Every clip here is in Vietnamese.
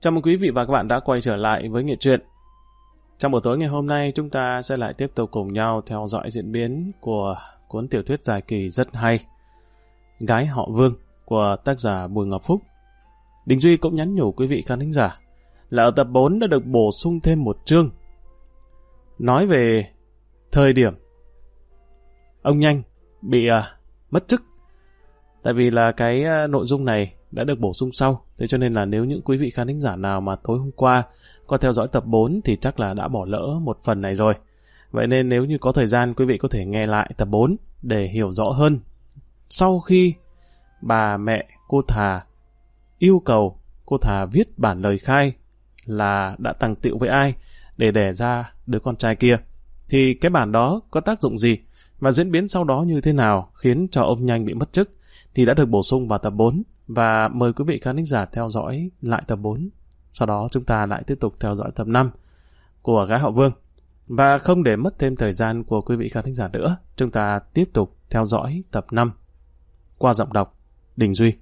Chào mừng quý vị và các bạn đã quay trở lại với Nghệ Truyện. Trong buổi tối ngày hôm nay, chúng ta sẽ lại tiếp tục cùng nhau theo dõi diễn biến của cuốn tiểu thuyết dài kỳ rất hay Gái họ Vương của tác giả Bùi Ngọc Phúc. Đình Duy cũng nhắn nhủ quý vị khán thính giả là ở tập 4 đã được bổ sung thêm một chương nói về thời điểm ông Nhanh bị mất chức. Tại vì là cái nội dung này đã được bổ sung sau, thế cho nên là nếu những quý vị khán thính giả nào mà tối hôm qua có theo dõi tập 4 thì chắc là đã bỏ lỡ một phần này rồi. Vậy nên nếu như có thời gian, quý vị có thể nghe lại tập 4 để hiểu rõ hơn. Sau khi bà mẹ cô Thà yêu cầu cô Thà viết bản lời khai là đã tằng tựu với ai để đẻ ra đứa con trai kia, thì cái bản đó có tác dụng gì và diễn biến sau đó như thế nào khiến cho ông Nhanh bị mất chức thì đã được bổ sung vào tập 4. Và mời quý vị khán thính giả theo dõi lại tập 4. Sau đó chúng ta lại tiếp tục theo dõi tập 5 của Gái họ Vương. Và không để mất thêm thời gian của quý vị khán thính giả nữa, chúng ta tiếp tục theo dõi tập 5 qua giọng đọc Đình Duy.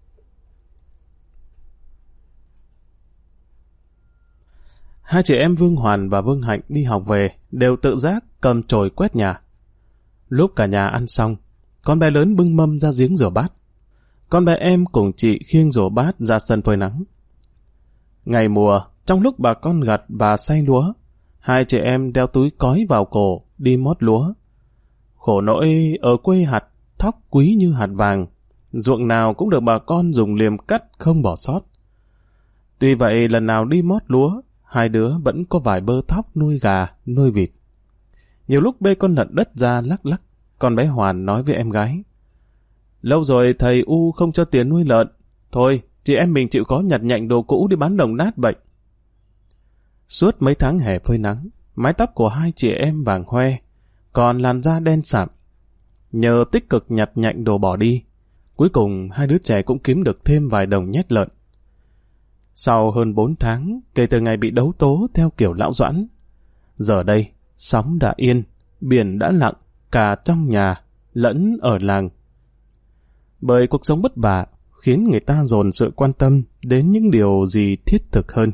Hai chị em Vương Hoàn và Vương Hạnh đi học về đều tự giác cầm chổi quét nhà. Lúc cả nhà ăn xong, con bé lớn bưng mâm ra giếng rửa bát. Con bé em cùng chị khiêng rổ bát ra sân phơi nắng. Ngày mùa, trong lúc bà con gặt và xay lúa, hai chị em đeo túi cói vào cổ đi mót lúa. Khổ nỗi ở quê hạt thóc quý như hạt vàng, ruộng nào cũng được bà con dùng liềm cắt không bỏ sót. Tuy vậy lần nào đi mót lúa, hai đứa vẫn có vài bơ thóc nuôi gà, nuôi vịt. Nhiều lúc bê con lợn đất ra lắc lắc, con bé Hoàn nói với em gái: lâu rồi thầy U không cho tiền nuôi lợn. Thôi, chị em mình chịu khó nhặt nhạnh đồ cũ đi bán đồng nát vậy. Suốt mấy tháng hè phơi nắng, mái tóc của hai chị em vàng hoe, còn làn da đen sạm. Nhờ tích cực nhặt nhạnh đồ bỏ đi, cuối cùng hai đứa trẻ cũng kiếm được thêm vài đồng nhét lợn. Sau hơn 4 tháng, kể từ ngày bị đấu tố theo kiểu lão Doãn, giờ đây, sóng đã yên, biển đã lặng, cả trong nhà, lẫn ở làng. Bởi cuộc sống bất vả khiến người ta dồn sự quan tâm đến những điều gì thiết thực hơn.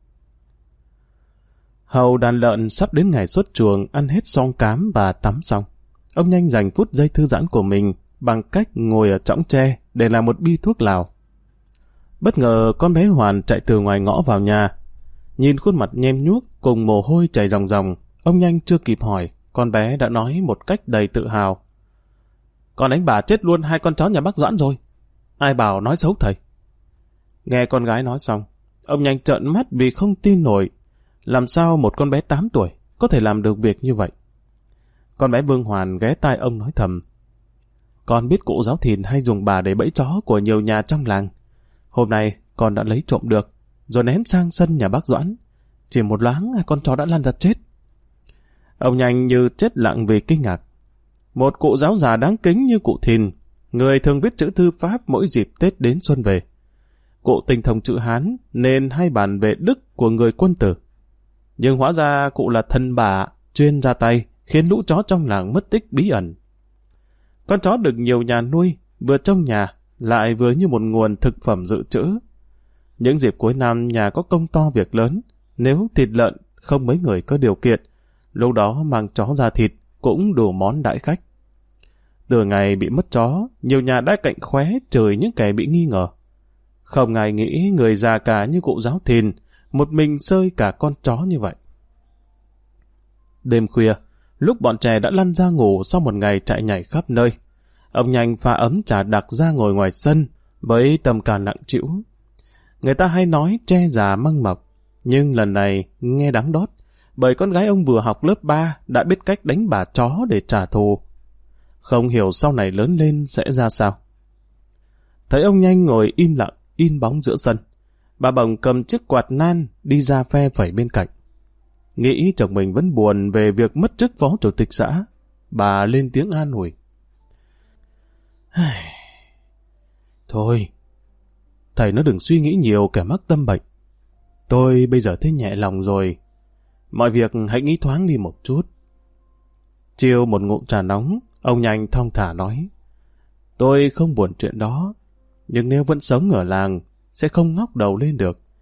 Hầu đàn lợn sắp đến ngày xuất chuồng ăn hết xong cám và tắm xong, ông Nhanh dành phút giây thư giãn của mình bằng cách ngồi ở chõng tre để làm một bi thuốc lào. Bất ngờ con bé Hoàn chạy từ ngoài ngõ vào nhà. Nhìn khuôn mặt nhem nhuốc cùng mồ hôi chảy ròng ròng, ông Nhanh chưa kịp hỏi, con bé đã nói một cách đầy tự hào: con đánh bà chết luôn hai con chó nhà bác Doãn rồi. Ai bảo nói xấu thầy? Nghe con gái nói xong, ông Nhanh trợn mắt vì không tin nổi. Làm sao một con bé 8 tuổi có thể làm được việc như vậy? Con bé Vương Hoàn ghé tai ông nói thầm: con biết cụ Giáo Thìn hay dùng bà để bẫy chó của nhiều nhà trong làng. Hôm nay con đã lấy trộm được, rồi ném sang sân nhà bác Doãn. Chỉ một loáng con chó đã lăn ra chết. Ông Nhanh như chết lặng vì kinh ngạc. Một cụ giáo già đáng kính như cụ Thìn, người thường viết chữ thư pháp mỗi dịp Tết đến xuân về. Cụ tinh thông chữ Hán nên hay bàn về đức của người quân tử. Nhưng hóa ra cụ là thần bả, chuyên ra tay khiến lũ chó trong làng mất tích bí ẩn. Con chó được nhiều nhà nuôi, vừa trong nhà lại vừa như một nguồn thực phẩm dự trữ. Những dịp cuối năm nhà có công to việc lớn, nếu thịt lợn không mấy người có điều kiện, lúc đó mang chó ra thịt cũng đủ món đãi khách. Từ ngày bị mất chó, nhiều nhà đã cạnh khóe chửi những kẻ bị nghi ngờ. Không ai nghĩ người già cả như cụ Giáo Thìn một mình xơi cả con chó như vậy. Đêm khuya, lúc bọn trẻ đã lăn ra ngủ sau một ngày chạy nhảy khắp nơi, ông Nhanh pha ấm trà đặc ra ngồi ngoài sân với tâm can nặng trĩu. Người ta hay nói tre già măng mọc, nhưng lần này nghe đắng đót, bởi con gái ông vừa học lớp 3 đã biết cách đánh bà chó để trả thù. Không hiểu sau này lớn lên sẽ ra sao. Thấy ông Nhanh ngồi im lặng, in bóng giữa sân, bà Bồng cầm chiếc quạt nan đi ra phe phẩy bên cạnh. Nghĩ chồng mình vẫn buồn về việc mất chức phó chủ tịch xã, bà lên tiếng an ủi: thôi, thầy nó đừng suy nghĩ nhiều kẻ mắc tâm bệnh. Tôi bây giờ thấy nhẹ lòng rồi. Mọi việc hãy nghĩ thoáng đi một chút. Chiêu một ngụm trà nóng, ông Nhanh thong thả nói: tôi không buồn chuyện đó, nhưng nếu vẫn sống ở làng, sẽ không ngóc đầu lên được.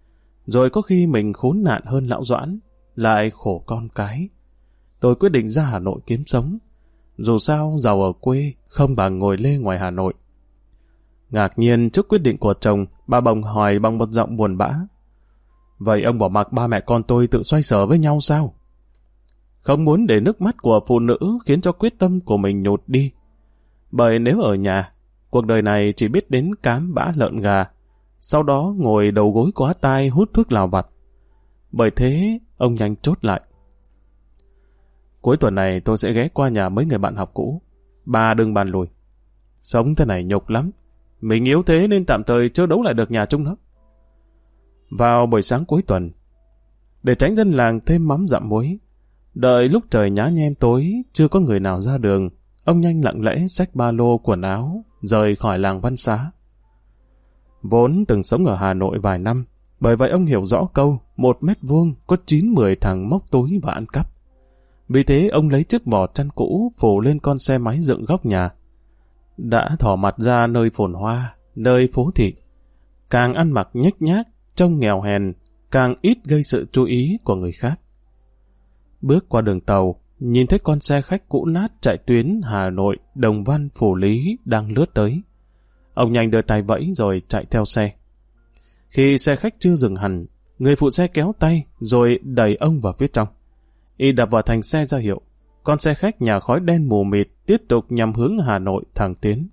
Rồi có khi mình khốn nạn hơn lão Doãn, lại khổ con cái. Tôi quyết định ra Hà Nội kiếm sống. Dù sao giàu ở quê không bằng ngồi lê ngoài Hà Nội. Ngạc nhiên trước quyết định của chồng, bà Bồng hỏi bằng một giọng buồn bã. Vậy ông bỏ mặc ba mẹ con tôi tự xoay sở với nhau sao? Không muốn để nước mắt của phụ nữ khiến cho quyết tâm của mình nhụt đi. Bởi nếu ở nhà, cuộc đời này chỉ biết đến cám bã lợn gà, sau đó ngồi đầu gối quá tai hút thuốc lào vặt. Bởi thế, ông nhanh chốt lại. Cuối tuần này tôi sẽ ghé qua nhà mấy người bạn học cũ. Bà đừng bàn lùi. Sống thế này nhục lắm. Mình yếu thế nên tạm thời chưa đấu lại được nhà chúng nó. Vào buổi sáng cuối tuần, để tránh dân làng thêm mắm dặm muối, đợi lúc trời nhá nhem tối, chưa có người nào ra đường, ông nhanh lặng lẽ xách ba lô quần áo, rời khỏi làng Văn Xá. Vốn từng sống ở Hà Nội vài năm, bởi vậy ông hiểu rõ câu 1 mét vuông có 9-10 thằng móc túi và ăn cắp. Vì thế ông lấy chiếc vỏ chăn cũ phủ lên con xe máy dựng góc nhà. Đã thỏ mặt ra nơi phồn hoa, nơi phố thị. Càng ăn mặc nhếch nhác, trông nghèo hèn, càng ít gây sự chú ý của người khác. Bước qua đường tàu, nhìn thấy con xe khách cũ nát chạy tuyến Hà Nội, Đồng Văn, Phủ Lý đang lướt tới. Ông nhanh đưa tay vẫy rồi chạy theo xe. Khi xe khách chưa dừng hẳn, người phụ xe kéo tay rồi đẩy ông vào phía trong. Y đập vào thành xe ra hiệu. Con xe khách nhà khói đen mù mịt tiếp tục nhằm hướng Hà Nội thẳng tiến.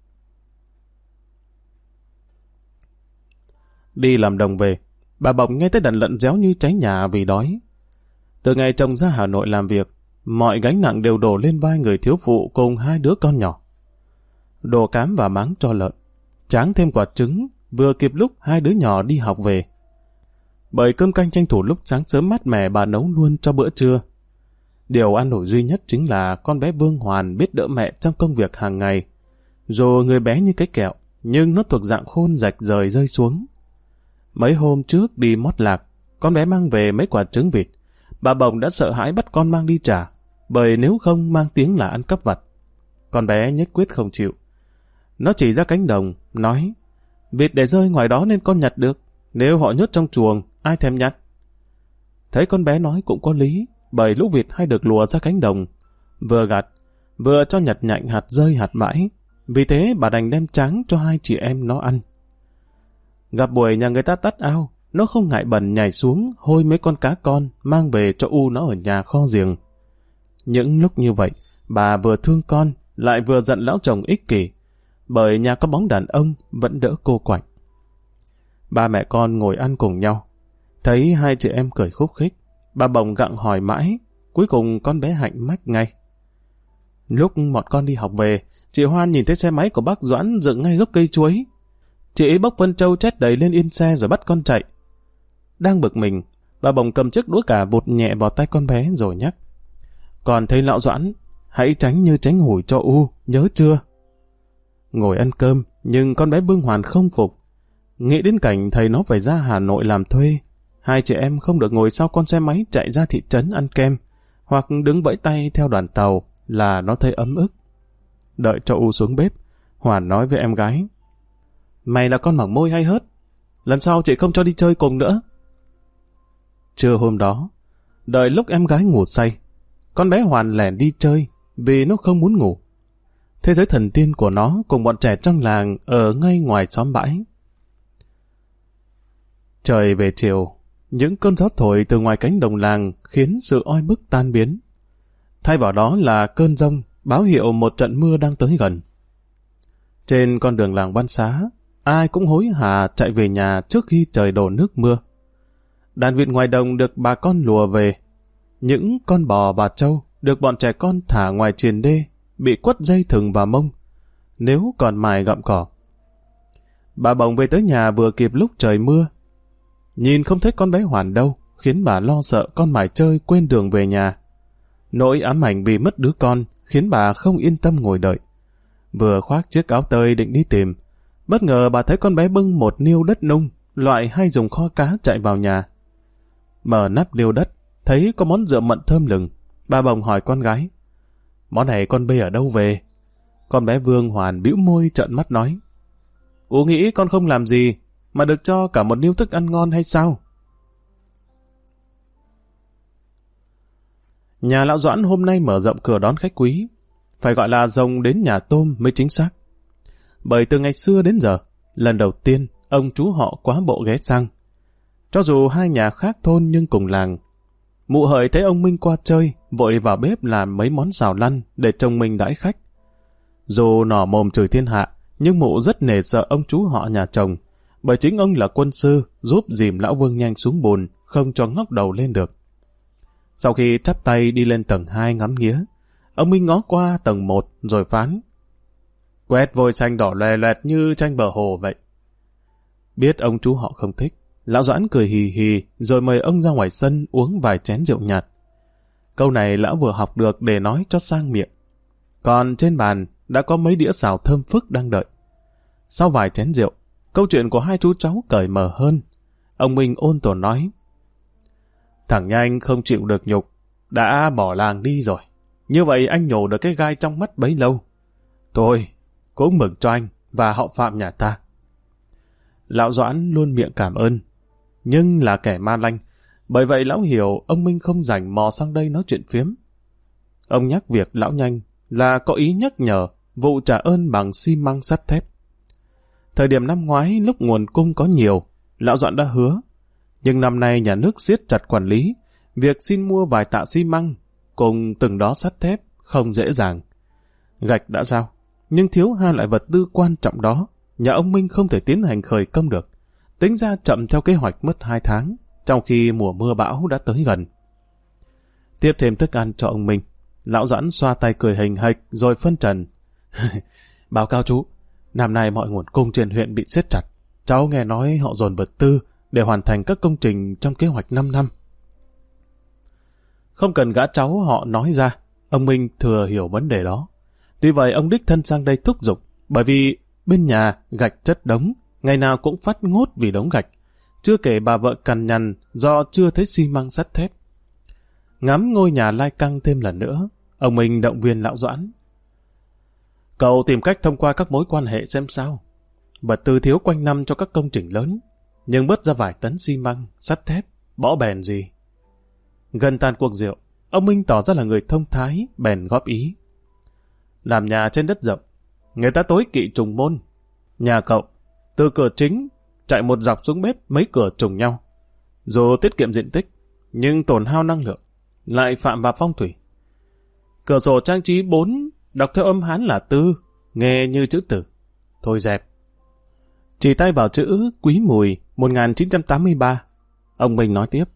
Đi làm đồng về, bà Bồng nghe tới đàn lợn réo như cháy nhà vì đói. Từ ngày chồng ra Hà Nội làm việc, mọi gánh nặng đều đổ lên vai người thiếu phụ cùng 2 đứa con nhỏ. Đồ cám và máng cho lợn, tráng thêm quả trứng, vừa kịp lúc 2 đứa nhỏ đi học về. Bởi cơm canh tranh thủ lúc sáng sớm mát mẻ bà nấu luôn cho bữa trưa. Điều an ủi duy nhất chính là con bé Vương Hoàn biết đỡ mẹ trong công việc hàng ngày. Dù người bé như cái kẹo, nhưng nó thuộc dạng khôn rạch rời rơi xuống. Mấy hôm trước đi mót lạc, con bé mang về mấy quả trứng vịt. Bà Bồng đã sợ hãi bắt con mang đi trả, bởi nếu không mang tiếng là ăn cắp vặt. Con bé nhất quyết không chịu. Nó chỉ ra cánh đồng, nói, vịt để rơi ngoài đó nên con nhặt được, nếu họ nhốt trong chuồng, ai thèm nhặt. Thấy con bé nói cũng có lý, bởi lũ vịt hay được lùa ra cánh đồng, vừa gặt, vừa cho nhặt nhạnh hạt rơi hạt bãi. Vì thế bà đành đem tráng cho 2 chị em nó ăn. Gặp buổi nhà người ta tắt ao, nó không ngại bẩn nhảy xuống hôi mấy con cá con mang về cho U nó ở nhà kho giềng. Những lúc như vậy, bà vừa thương con, lại vừa giận lão chồng ích kỷ, bởi nhà có bóng đàn ông vẫn đỡ cô quạnh. Ba mẹ con ngồi ăn cùng nhau, thấy 2 chị em cười khúc khích, bà Bồng gặng hỏi mãi, cuối cùng con bé Hạnh mách ngay. Lúc bọn con đi học về, chị Hoan nhìn thấy xe máy của bác Doãn dựng ngay gốc cây chuối. Chị ấy bốc phân trâu chét đầy lên yên xe rồi bắt con chạy. Đang bực mình, bà Bồng cầm chiếc đũa cà vụt nhẹ vào tay con bé rồi nhắc. Còn thấy lão Doãn, hãy tránh như tránh hủi cho U, nhớ chưa? Ngồi ăn cơm, nhưng con bé Vương Hoàn không phục. Nghĩ đến cảnh thầy nó phải ra Hà Nội làm thuê, 2 chị em không được ngồi sau con xe máy chạy ra thị trấn ăn kem, hoặc đứng vẫy tay theo đoàn tàu là nó thấy ấm ức. Đợi cho U xuống bếp, Hoàn nói với em gái. Mày là con mỏng môi hay hớt? Lần sau chị không cho đi chơi cùng nữa. Trưa hôm đó, đợi lúc em gái ngủ say, con bé Hoàn lẻn đi chơi vì nó không muốn ngủ. Thế giới thần tiên của nó cùng bọn trẻ trong làng ở ngay ngoài xóm bãi. Trời về chiều, những cơn gió thổi từ ngoài cánh đồng làng khiến sự oi bức tan biến. Thay vào đó là cơn giông, báo hiệu một trận mưa đang tới gần. Trên con đường làng Văn Xá, ai cũng hối hả chạy về nhà trước khi trời đổ nước mưa. Đàn vịt ngoài đồng được bà con lùa về. Những con bò và trâu được bọn trẻ con thả ngoài triền đê, bị quất dây thừng vào mông, nếu còn mài gặm cỏ. Bà Bồng về tới nhà vừa kịp lúc trời mưa. Nhìn không thấy con bé Hoàn đâu, khiến bà lo sợ con mải chơi quên đường về nhà. Nỗi ám ảnh vì mất đứa con khiến bà không yên tâm ngồi đợi. Vừa khoác chiếc áo tơi định đi tìm, bất ngờ bà thấy con bé bưng một niêu đất nung, loại hay dùng kho cá chạy vào nhà. Mở nắp niêu đất, thấy có món rượu mận thơm lừng. Bà Bồng hỏi con gái, món này con bê ở đâu về? Con bé Vương Hoàn bĩu môi trợn mắt nói, U nghĩ con không làm gì, mà được cho cả một niêu thức ăn ngon hay sao? Nhà lão Doãn hôm nay mở rộng cửa đón khách quý, phải gọi là rồng đến nhà tôm mới chính xác. Bởi từ ngày xưa đến giờ, lần đầu tiên ông chú họ quá bộ ghé sang. Cho dù hai nhà khác thôn nhưng cùng làng. Mụ Hợi thấy ông Minh qua chơi, vội vào bếp làm mấy món xào lăn để chồng mình đãi khách. Dù nỏ mồm chửi thiên hạ, nhưng mụ rất nể sợ ông chú họ nhà chồng, bởi chính ông là quân sư giúp dìm lão Vương Nhanh xuống bùn, không cho ngóc đầu lên được. Sau khi chắp tay đi lên tầng 2 ngắm nghía, ông Minh ngó qua tầng 1 rồi phán: quét vôi xanh đỏ loè loẹt như tranh bờ hồ vậy. Biết ông chú họ không thích, lão Doãn cười hì hì rồi mời ông ra ngoài sân uống vài chén rượu nhạt. Câu này lão vừa học được để nói cho sang miệng. Còn trên bàn đã có mấy đĩa xào thơm phức đang đợi. Sau vài chén rượu, câu chuyện của hai chú cháu cởi mở hơn. Ông Minh ôn tồn nói: thằng Nhanh không chịu được nhục, đã bỏ làng đi rồi. Như vậy anh nhổ được cái gai trong mắt bấy lâu. Tôi cũng mừng cho anh và họ Phạm nhà ta. Lão Doãn luôn miệng cảm ơn, nhưng là kẻ ma lanh, bởi vậy lão hiểu ông Minh không rảnh mò sang đây nói chuyện phiếm. Ông nhắc việc lão Nhanh là có ý nhắc nhở vụ trả ơn bằng xi măng sắt thép. Thời điểm năm ngoái lúc nguồn cung có nhiều, lão Doãn đã hứa, nhưng năm nay nhà nước siết chặt quản lý, việc xin mua vài tạ xi măng cùng từng đó sắt thép không dễ dàng. Gạch đã giao, nhưng thiếu hai loại vật tư quan trọng đó, nhà ông Minh không thể tiến hành khởi công được. Tính ra chậm theo kế hoạch mất 2 tháng, trong khi mùa mưa bão đã tới gần. Tiếp thêm thức ăn cho ông Minh, lão Doãn xoa tay cười hình hạch rồi phân trần. Báo cáo chú, năm nay mọi nguồn cung trên huyện bị siết chặt. Cháu nghe nói họ dồn vật tư để hoàn thành các công trình trong kế hoạch 5 năm. Không cần gã cháu họ nói ra, ông Minh thừa hiểu vấn đề đó. Tuy vậy ông đích thân sang đây thúc giục, bởi vì bên nhà gạch chất đống, ngày nào cũng phát ngốt vì đống gạch. Chưa kể bà vợ cằn nhằn do chưa thấy xi măng sắt thép. Ngắm ngôi nhà lai căng thêm lần nữa, ông Minh động viên lão Doãn: cậu tìm cách thông qua các mối quan hệ xem sao. Vật tư thiếu quanh năm cho các công trình lớn, nhưng bớt ra vài tấn xi măng, sắt thép, bỏ bèn gì. Gần tan cuộc rượu, ông Minh tỏ ra là người thông thái, bèn góp ý: làm nhà trên đất rộng, người ta tối kỵ trùng môn. Nhà cậu, từ cửa chính, chạy một dọc xuống bếp mấy cửa trùng nhau. Dù tiết kiệm diện tích, nhưng tổn hao năng lượng, lại phạm vào phong thủy. Cửa sổ trang trí 4, đọc theo âm Hán là tư, nghe như chữ tử. Thôi dẹp. Chỉ tay vào chữ Quý Mùi 1983. Ông Minh nói tiếp: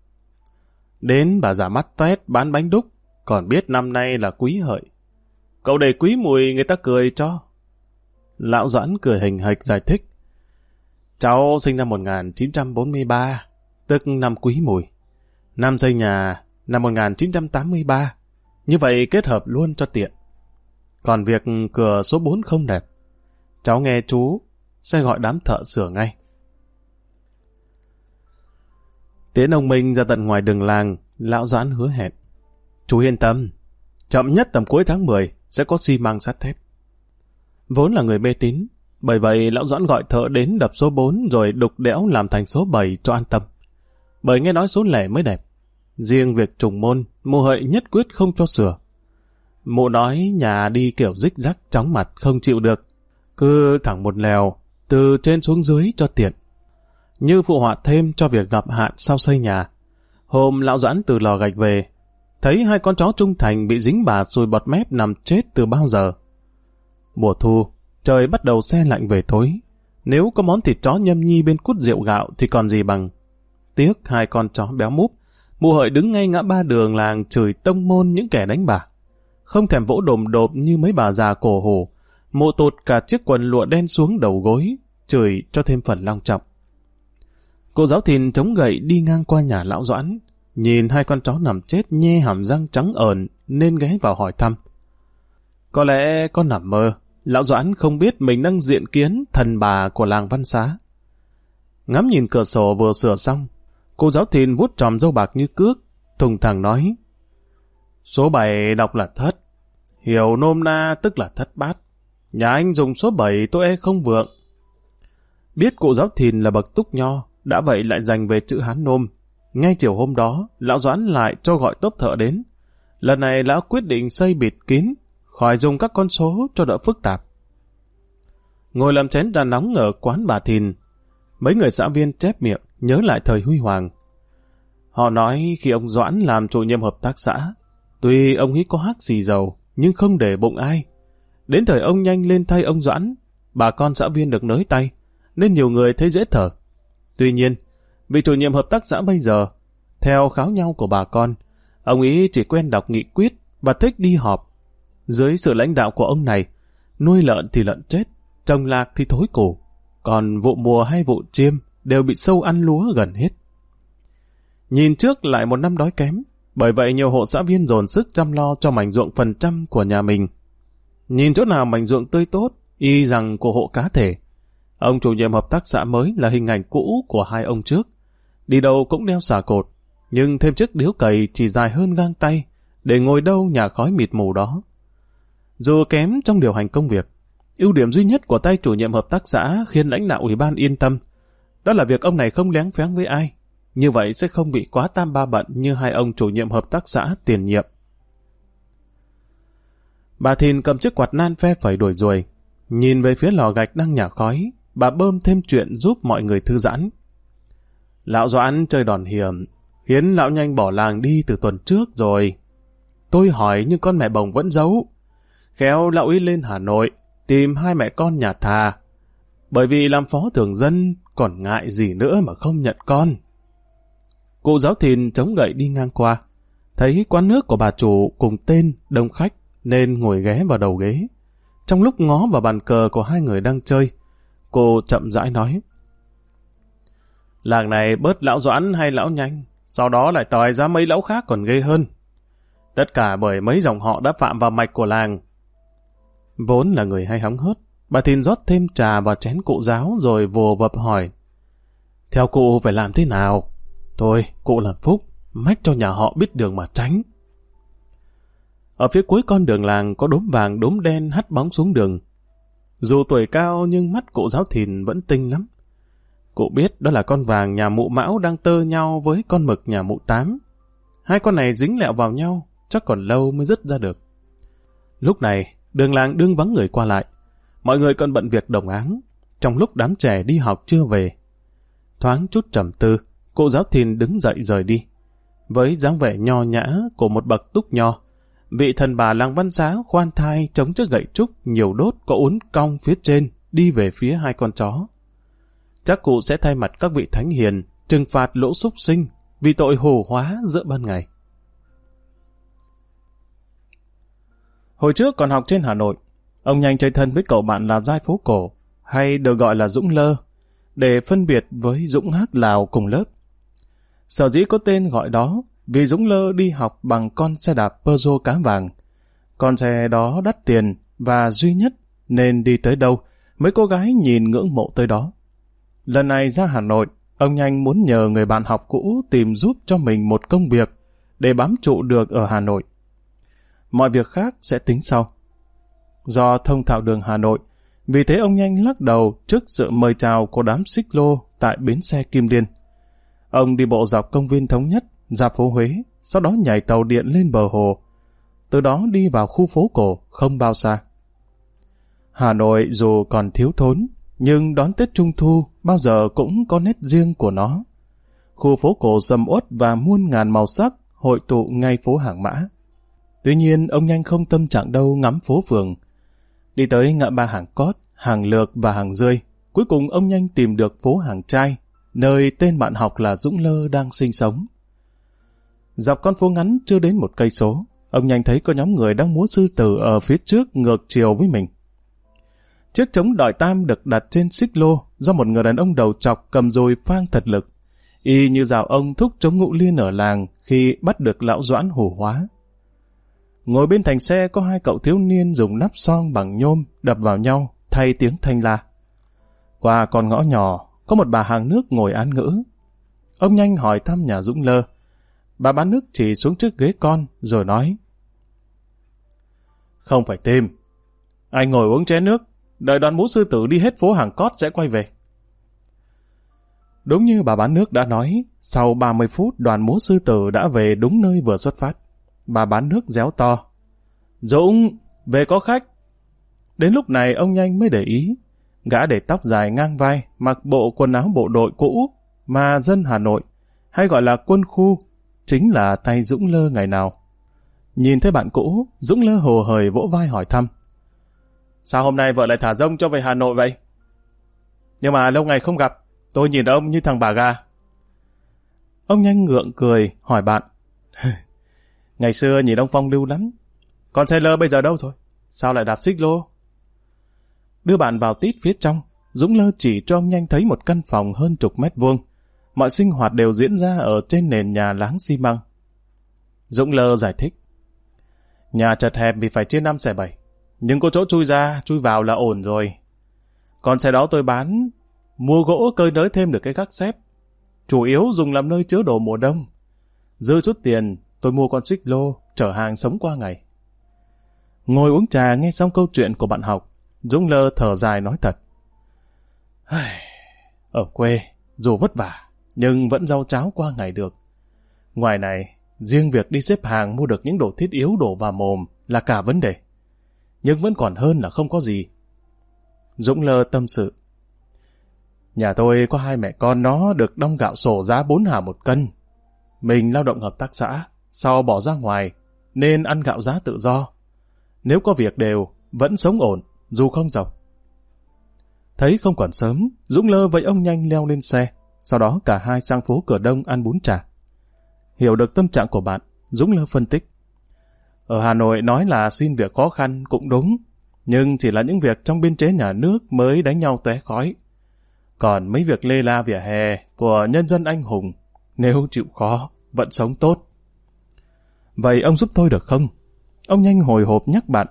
đến bà già mắt toét bán bánh đúc, còn biết năm nay là Quý Hợi. Cậu để Quý Mùi người ta cười cho. Lão Doãn cười hình hạch giải thích: cháu sinh năm 1943, tức năm Quý Mùi. Năm xây nhà năm 1983, như vậy kết hợp luôn cho tiện. Còn việc cửa số 4 không đẹp, cháu nghe chú sẽ gọi đám thợ sửa ngay. Tiễn ông Minh ra tận ngoài đường làng, lão Doãn hứa hẹn: chú yên tâm, chậm nhất tầm cuối tháng 10 sẽ có xi măng sắt thép. Vốn là người mê tín, bởi vậy lão Doãn gọi thợ đến đập số 4 rồi đục đẽo làm thành số 7 cho an tâm. Bởi nghe nói số lẻ mới đẹp. Riêng việc trùng môn, mụ Hợi nhất quyết không cho sửa. Mụ nói nhà đi kiểu rích rắc chóng mặt không chịu được, cứ thẳng một lèo, từ trên xuống dưới cho tiện. Như phụ họa thêm cho việc gặp hạn sau xây nhà. Hôm lão Doãn từ lò gạch về, thấy 2 con chó trung thành bị dính bà sùi bọt mép nằm chết từ bao giờ. Mùa thu, trời bắt đầu se lạnh về tối. Nếu có món thịt chó nhâm nhi bên cút rượu gạo thì còn gì bằng. Tiếc 2 con chó béo múp, mụ Hợi đứng ngay ngã ba đường làng chửi tông môn những kẻ đánh bạc. Không thèm vỗ đồm độp như mấy bà già cổ hủ, mụ tụt cả chiếc quần lụa đen xuống đầu gối, chửi cho thêm phần long trọng. Cô giáo Thìn chống gậy đi ngang qua nhà lão Doãn, nhìn 2 con chó nằm chết nhe hàm răng trắng ởn nên ghé vào hỏi thăm. Có lẽ con nằm mơ, lão Doãn không biết mình đang diện kiến thần bà của làng Văn Xá. Ngắm nhìn cửa sổ vừa sửa xong, cô giáo Thìn vuốt tròm râu bạc như cước, thùng thẳng nói: số 7 đọc là thất, hiểu nôm na tức là thất bát. Nhà anh dùng số 7 tôi e không vượng. Biết cụ giáo Thìn là bậc túc nho, đã vậy lại dành về chữ Hán nôm. Ngay chiều hôm đó, lão Doãn lại cho gọi tốp thợ đến. Lần này lão quyết định xây bịt kín, khỏi dùng các con số cho đỡ phức tạp. Ngồi làm chén trà nóng ở quán bà Thìn, mấy người xã viên chép miệng nhớ lại thời huy hoàng. Họ nói khi ông Doãn làm chủ nhiệm hợp tác xã, tuy ông ấy có hắc xì dầu, nhưng không để bụng ai. Đến thời ông Nhanh lên thay ông Doãn, bà con xã viên được nới tay, nên nhiều người thấy dễ thở. Tuy nhiên, vị chủ nhiệm hợp tác xã bây giờ, theo kháo nhau của bà con, ông ấy chỉ quen đọc nghị quyết và thích đi họp. Dưới sự lãnh đạo của ông này, nuôi lợn thì lợn chết, trồng lạc thì thối củ, còn vụ mùa hay vụ chiêm đều bị sâu ăn lúa gần hết. Nhìn trước lại một năm đói kém, bởi vậy nhiều hộ xã viên dồn sức chăm lo cho mảnh ruộng phần trăm của nhà mình. Nhìn chỗ nào mảnh ruộng tươi tốt, y rằng của hộ cá thể. Ông chủ nhiệm hợp tác xã mới là hình ảnh cũ của hai ông trước. Đi đâu cũng đeo xà cột, nhưng thêm chiếc điếu cày chỉ dài hơn gang tay, để ngồi đâu nhà khói mịt mù đó. Dù kém trong điều hành công việc, ưu điểm duy nhất của tay chủ nhiệm hợp tác xã khiến lãnh đạo ủy ban yên tâm. Đó là việc ông này không léng phéng với ai. Như vậy sẽ không bị quá tam ba bận như hai ông chủ nhiệm hợp tác xã tiền nhiệm. Bà Thìn cầm chiếc quạt nan phe phẩy đuổi ruồi. Nhìn về phía lò gạch đang nhả khói, bà bơm thêm chuyện giúp mọi người thư giãn. Lão Doãn chơi đòn hiểm, khiến lão Nhanh bỏ làng đi từ tuần trước rồi. Tôi hỏi nhưng con mẹ bồng vẫn giấu. Khéo lão ấy lên Hà Nội, tìm hai mẹ con nhà thà. Bởi vì làm phó thường dân, còn ngại gì nữa mà không nhận con. Cụ giáo Thìn chống gậy đi ngang qua, thấy quán nước của bà chủ cùng tên đông khách nên ngồi ghé vào đầu ghế. Trong lúc ngó vào bàn cờ của hai người đang chơi, cô chậm rãi nói: làng này bớt lão Doãn hay lão Nhanh, sau đó lại tòi ra mấy lão khác còn ghê hơn. Tất cả bởi mấy dòng họ đã phạm vào mạch của làng. Vốn là người hay hóng hớt, bà Thìn rót thêm trà vào chén cụ giáo rồi vồ vập hỏi: theo cụ phải làm thế nào? Thôi, cụ làm phúc, mách cho nhà họ biết đường mà tránh. Ở phía cuối con đường làng có đốm vàng đốm đen hắt bóng xuống đường. Dù tuổi cao nhưng mắt cụ giáo Thìn vẫn tinh lắm. Cụ biết đó là con vàng nhà mụ Mão đang tơ nhau với con mực nhà mụ Tám. Hai con này dính lẹo vào nhau, chắc còn lâu mới dứt ra được. Lúc này, đường làng đương vắng người qua lại. Mọi người còn bận việc đồng áng, trong lúc đám trẻ đi học chưa về. Thoáng chút trầm tư, cụ giáo Thìn đứng dậy rời đi. Với dáng vẻ nho nhã của một bậc túc nho, vị thần bà làng Văn Xá khoan thai chống chiếc gậy trúc nhiều đốt có uốn cong phía trên đi về phía hai con chó. Chắc cụ sẽ thay mặt các vị thánh hiền trừng phạt lỗ súc sinh vì tội hồ hóa giữa ban ngày. Hồi trước còn học trên Hà Nội, ông Nhanh chơi thân với cậu bạn là Giai Phố Cổ, hay được gọi là Dũng Lơ, để phân biệt với Dũng Hắc Lào cùng lớp. Sở dĩ có tên gọi đó vì Dũng Lơ đi học bằng con xe đạp Peugeot cá vàng. Con xe đó đắt tiền và duy nhất nên đi tới đâu mấy cô gái nhìn ngưỡng mộ tới đó. Lần này ra Hà Nội, ông Nhanh muốn nhờ người bạn học cũ tìm giúp cho mình một công việc để bám trụ được ở Hà Nội. Mọi việc khác sẽ tính sau. Do thông thạo đường Hà Nội, vì thế ông Nhanh lắc đầu trước sự mời chào của đám xích lô tại bến xe Kim Liên. Ông đi bộ dọc công viên Thống Nhất, ra phố Huế, sau đó nhảy tàu điện lên bờ hồ. Từ đó đi vào khu phố cổ không bao xa. Hà Nội dù còn thiếu thốn, nhưng đón Tết Trung Thu bao giờ cũng có nét riêng của nó. Khu phố cổ sầm uất và muôn ngàn màu sắc hội tụ ngay phố Hàng Mã. Tuy nhiên, ông Nhanh không tâm trạng đâu ngắm phố phường. Đi tới ngã ba Hàng Cót, Hàng Lược và Hàng Rươi, cuối cùng ông Nhanh tìm được phố Hàng Trai, nơi tên bạn học là Dũng Lơ đang sinh sống. Dọc con phố ngắn chưa đến 1 cây số, ông Nhanh thấy có nhóm người đang múa sư tử ở phía trước ngược chiều với mình. Chiếc trống đòi tam được đặt trên xích lô do một người đàn ông đầu trọc cầm dùi phang thật lực, y như dạo ông thúc trống Ngũ Liên ở làng khi bắt được lão Doãn hủ hóa. Ngồi bên thành xe có 2 cậu thiếu niên dùng nắp son bằng nhôm đập vào nhau thay tiếng thanh la. Qua con ngõ nhỏ có một bà hàng nước ngồi án ngữ. Ông Nhanh hỏi thăm nhà Dũng Lơ. Bà bán nước chỉ xuống trước ghế con rồi nói: không phải tìm, anh ngồi uống chén nước, đợi đoàn múa sư tử đi hết phố Hàng Cót sẽ quay về. Đúng như bà bán nước đã nói, sau 30 phút đoàn múa sư tử đã về đúng nơi vừa xuất phát. bà bán nước réo to. Dũng, về có khách. Đến lúc này ông Nhanh mới để ý. Gã để tóc dài ngang vai, mặc bộ quần áo bộ đội cũ mà dân Hà Nội, hay gọi là quân khu, chính là tay Dũng Lơ ngày nào. Nhìn thấy bạn cũ, Dũng Lơ hồ hởi vỗ vai hỏi thăm. Sao hôm nay vợ lại thả rông cho về Hà Nội vậy? Nhưng mà lâu ngày không gặp, tôi nhìn ông như thằng bà gà. Ông Nhanh ngượng cười, hỏi bạn. Ngày xưa nhìn ông phong lưu lắm. Con xe lơ bây giờ đâu rồi? Sao lại đạp xích lô? Đưa bạn vào tít phía trong, Dũng Lơ chỉ cho ông Nhanh thấy một căn phòng hơn chục mét vuông. Mọi sinh hoạt đều diễn ra ở trên nền nhà láng xi măng. Dũng Lơ giải thích. Nhà chật hẹp vì phải chia 5 xẻ 7. Nhưng có chỗ chui ra, chui vào là ổn rồi. Còn xe đó tôi bán, mua gỗ cơi nới thêm được cái gác xếp. Chủ yếu dùng làm nơi chứa đồ mùa đông. Dư chút tiền, tôi mua con xích lô, chở hàng sống qua ngày. Ngồi uống trà nghe xong câu chuyện của bạn học, Dũng Lơ thở dài nói thật. Ở quê, dù vất vả, nhưng vẫn rau cháo qua ngày được. Ngoài này, riêng việc đi xếp hàng mua được những đồ thiết yếu đổ vào mồm là cả vấn đề. Nhưng vẫn còn hơn là không có gì. Dũng Lơ tâm sự. Nhà tôi có 2 mẹ con nó được đong gạo sổ giá 4 hào 1 cân. Mình lao động hợp tác xã, sau bỏ ra ngoài, nên ăn gạo giá tự do. Nếu có việc đều, vẫn sống ổn, dù không giàu. Thấy không còn sớm, Dũng Lơ với ông Nhanh leo lên xe, sau đó cả hai sang phố Cửa Đông ăn bún chả. Hiểu được tâm trạng của bạn, Dũng Lơ phân tích. Ở Hà Nội nói là xin việc khó khăn cũng đúng, nhưng chỉ là những việc trong biên chế nhà nước mới đánh nhau tóe khói. Còn mấy việc lê la vỉa hè của nhân dân anh hùng, nếu chịu khó, vẫn sống tốt. Vậy ông giúp tôi được không? Ông Nhanh hồi hộp nhắc bạn.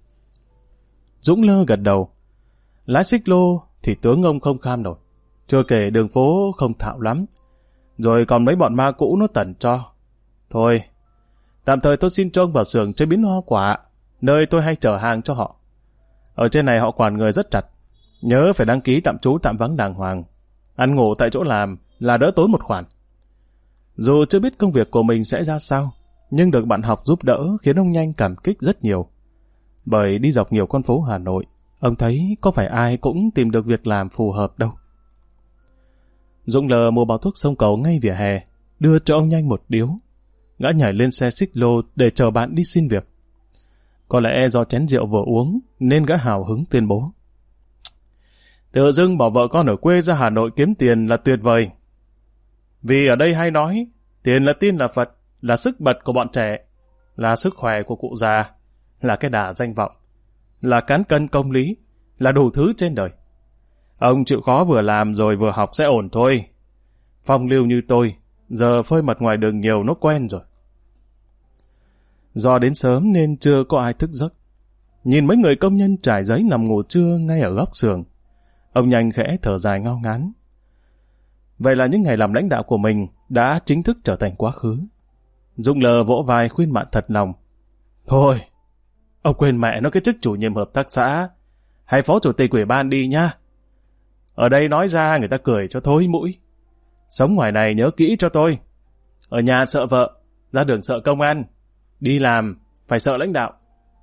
Dũng Lơ gật đầu. Lái xích lô thì tướng ông không kham nổi. Chưa kể đường phố không thạo lắm. Rồi còn mấy bọn ma cũ nó tẩn cho. Thôi, tạm thời tôi xin cho ông vào xưởng chế biến hoa quả, nơi tôi hay chở hàng cho họ. Ở trên này họ quản người rất chặt. Nhớ phải đăng ký tạm trú tạm vắng đàng hoàng. Ăn ngủ tại chỗ làm là đỡ tốn một khoản. Dù chưa biết công việc của mình sẽ ra sao, nhưng được bạn học giúp đỡ khiến ông Nhanh cảm kích rất nhiều. Bởi đi dọc nhiều con phố Hà Nội, ông thấy có phải ai cũng tìm được việc làm phù hợp đâu. Dũng Lơ mua bao thuốc sông cầu ngay vỉa hè, đưa cho ông Nhanh một điếu. Gã nhảy lên xe xích lô để chờ bạn đi xin việc. Có lẽ do chén rượu vừa uống nên gã hào hứng tuyên bố. Tự dưng bỏ vợ con ở quê ra Hà Nội kiếm tiền là tuyệt vời. Vì ở đây hay nói, tiền là tin là Phật, là sức bật của bọn trẻ, là sức khỏe của cụ già, là cái đà danh vọng, là cán cân công lý, là đủ thứ trên đời. Ông chịu khó vừa làm rồi vừa học sẽ ổn thôi. Phong lưu như tôi, giờ phơi mặt ngoài đường nhiều nó quen rồi. Do đến sớm nên chưa có ai thức giấc. Nhìn mấy người công nhân trải giấy nằm ngủ trưa ngay ở góc xưởng, ông Nhanh khẽ thở dài ngao ngán. Vậy là những ngày làm lãnh đạo của mình đã chính thức trở thành quá khứ. Dũng Lơ vỗ vai khuyên bạn thật lòng. Thôi, ông quên mẹ nó cái chức chủ nhiệm hợp tác xã hay phó chủ tịch ủy ban đi nha. Ở đây nói ra người ta cười cho thối mũi. Sống ngoài này nhớ kỹ cho tôi. Ở nhà sợ vợ, ra đường sợ công an, đi làm phải sợ lãnh đạo.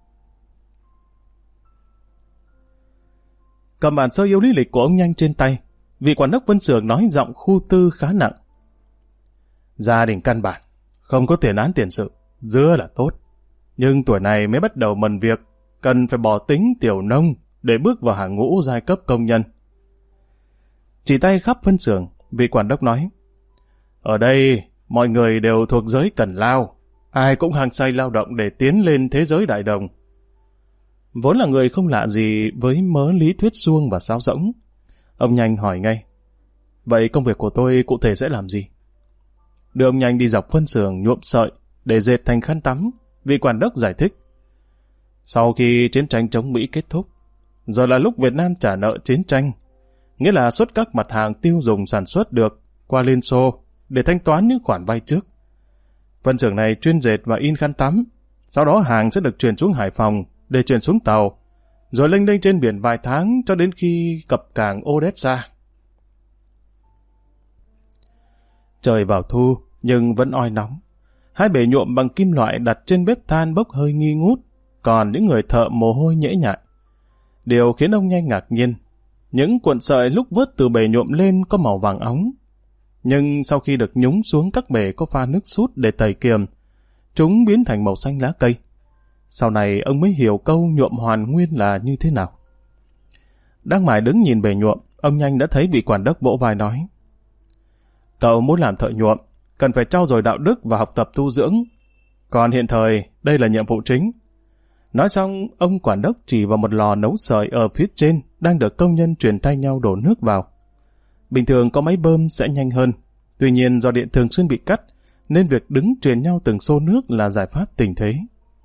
Cầm bản sơ yếu lý lịch của ông Nhanh trên tay, vị quản đốc phân xưởng nói giọng khu tư khá nặng. Gia đình căn bản, không có tiền án tiền sự, dưa là tốt. Nhưng tuổi này mới bắt đầu mần việc, cần phải bỏ tính tiểu nông để bước vào hàng ngũ giai cấp công nhân. Chỉ tay khắp phân xưởng, vị quản đốc nói. Ở đây, mọi người đều thuộc giới cần lao, ai cũng hăng say lao động để tiến lên thế giới đại đồng. Vốn là người không lạ gì với mớ lý thuyết suông và sáo rỗng. Ông Nhanh hỏi ngay. Vậy công việc của tôi cụ thể sẽ làm gì? Đưa ông Nhanh đi dọc phân xưởng nhuộm sợi để dệt thành khăn tắm, vị quản đốc giải thích. Sau khi chiến tranh chống Mỹ kết thúc, giờ là lúc Việt Nam trả nợ chiến tranh, nghĩa là xuất các mặt hàng tiêu dùng sản xuất được qua Liên Xô để thanh toán những khoản vay trước. Phân xưởng này chuyên dệt và in khăn tắm, sau đó hàng sẽ được chuyển xuống Hải Phòng để chuyển xuống tàu, rồi lênh đênh trên biển vài tháng cho đến khi cập cảng Odessa. Trời vào thu nhưng vẫn oi nóng. Hai bể nhuộm bằng kim loại đặt trên bếp than bốc hơi nghi ngút, còn những người thợ mồ hôi nhễ nhại. Điều khiến ông Nhanh ngạc nhiên, những cuộn sợi lúc vớt từ bể nhuộm lên có màu vàng óng. Nhưng sau khi được nhúng xuống các bể có pha nước sút để tẩy kiềm, chúng biến thành màu xanh lá cây. Sau này ông mới hiểu câu nhuộm hoàn nguyên là như thế nào. Đang mải đứng nhìn bể nhuộm, ông Nhanh đã thấy vị quản đốc vỗ vai nói: "Cậu muốn làm thợ nhuộm, cần phải trau dồi đạo đức và học tập tu dưỡng. Còn hiện thời, đây là nhiệm vụ chính." Nói xong, ông quản đốc chỉ vào một lò nấu sợi ở phía trên đang được công nhân truyền tay nhau đổ nước vào. Bình thường có máy bơm sẽ nhanh hơn, tuy nhiên do điện thường xuyên bị cắt, nên việc đứng truyền nhau từng xô nước là giải pháp tình thế.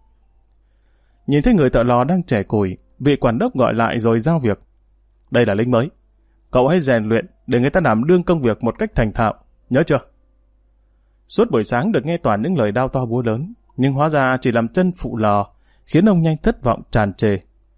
Nhìn thấy người thợ lò đang chẻ củi, vị quản đốc gọi lại rồi giao việc: "Đây là lính mới, cậu hãy rèn luyện để người ta đảm đương công việc một cách thành thạo, nhớ chưa?" Suốt buổi sáng được nghe toàn những lời đao to búa lớn, nhưng hóa ra chỉ làm chân phụ lò, khiến ông Nhanh thất vọng tràn trề.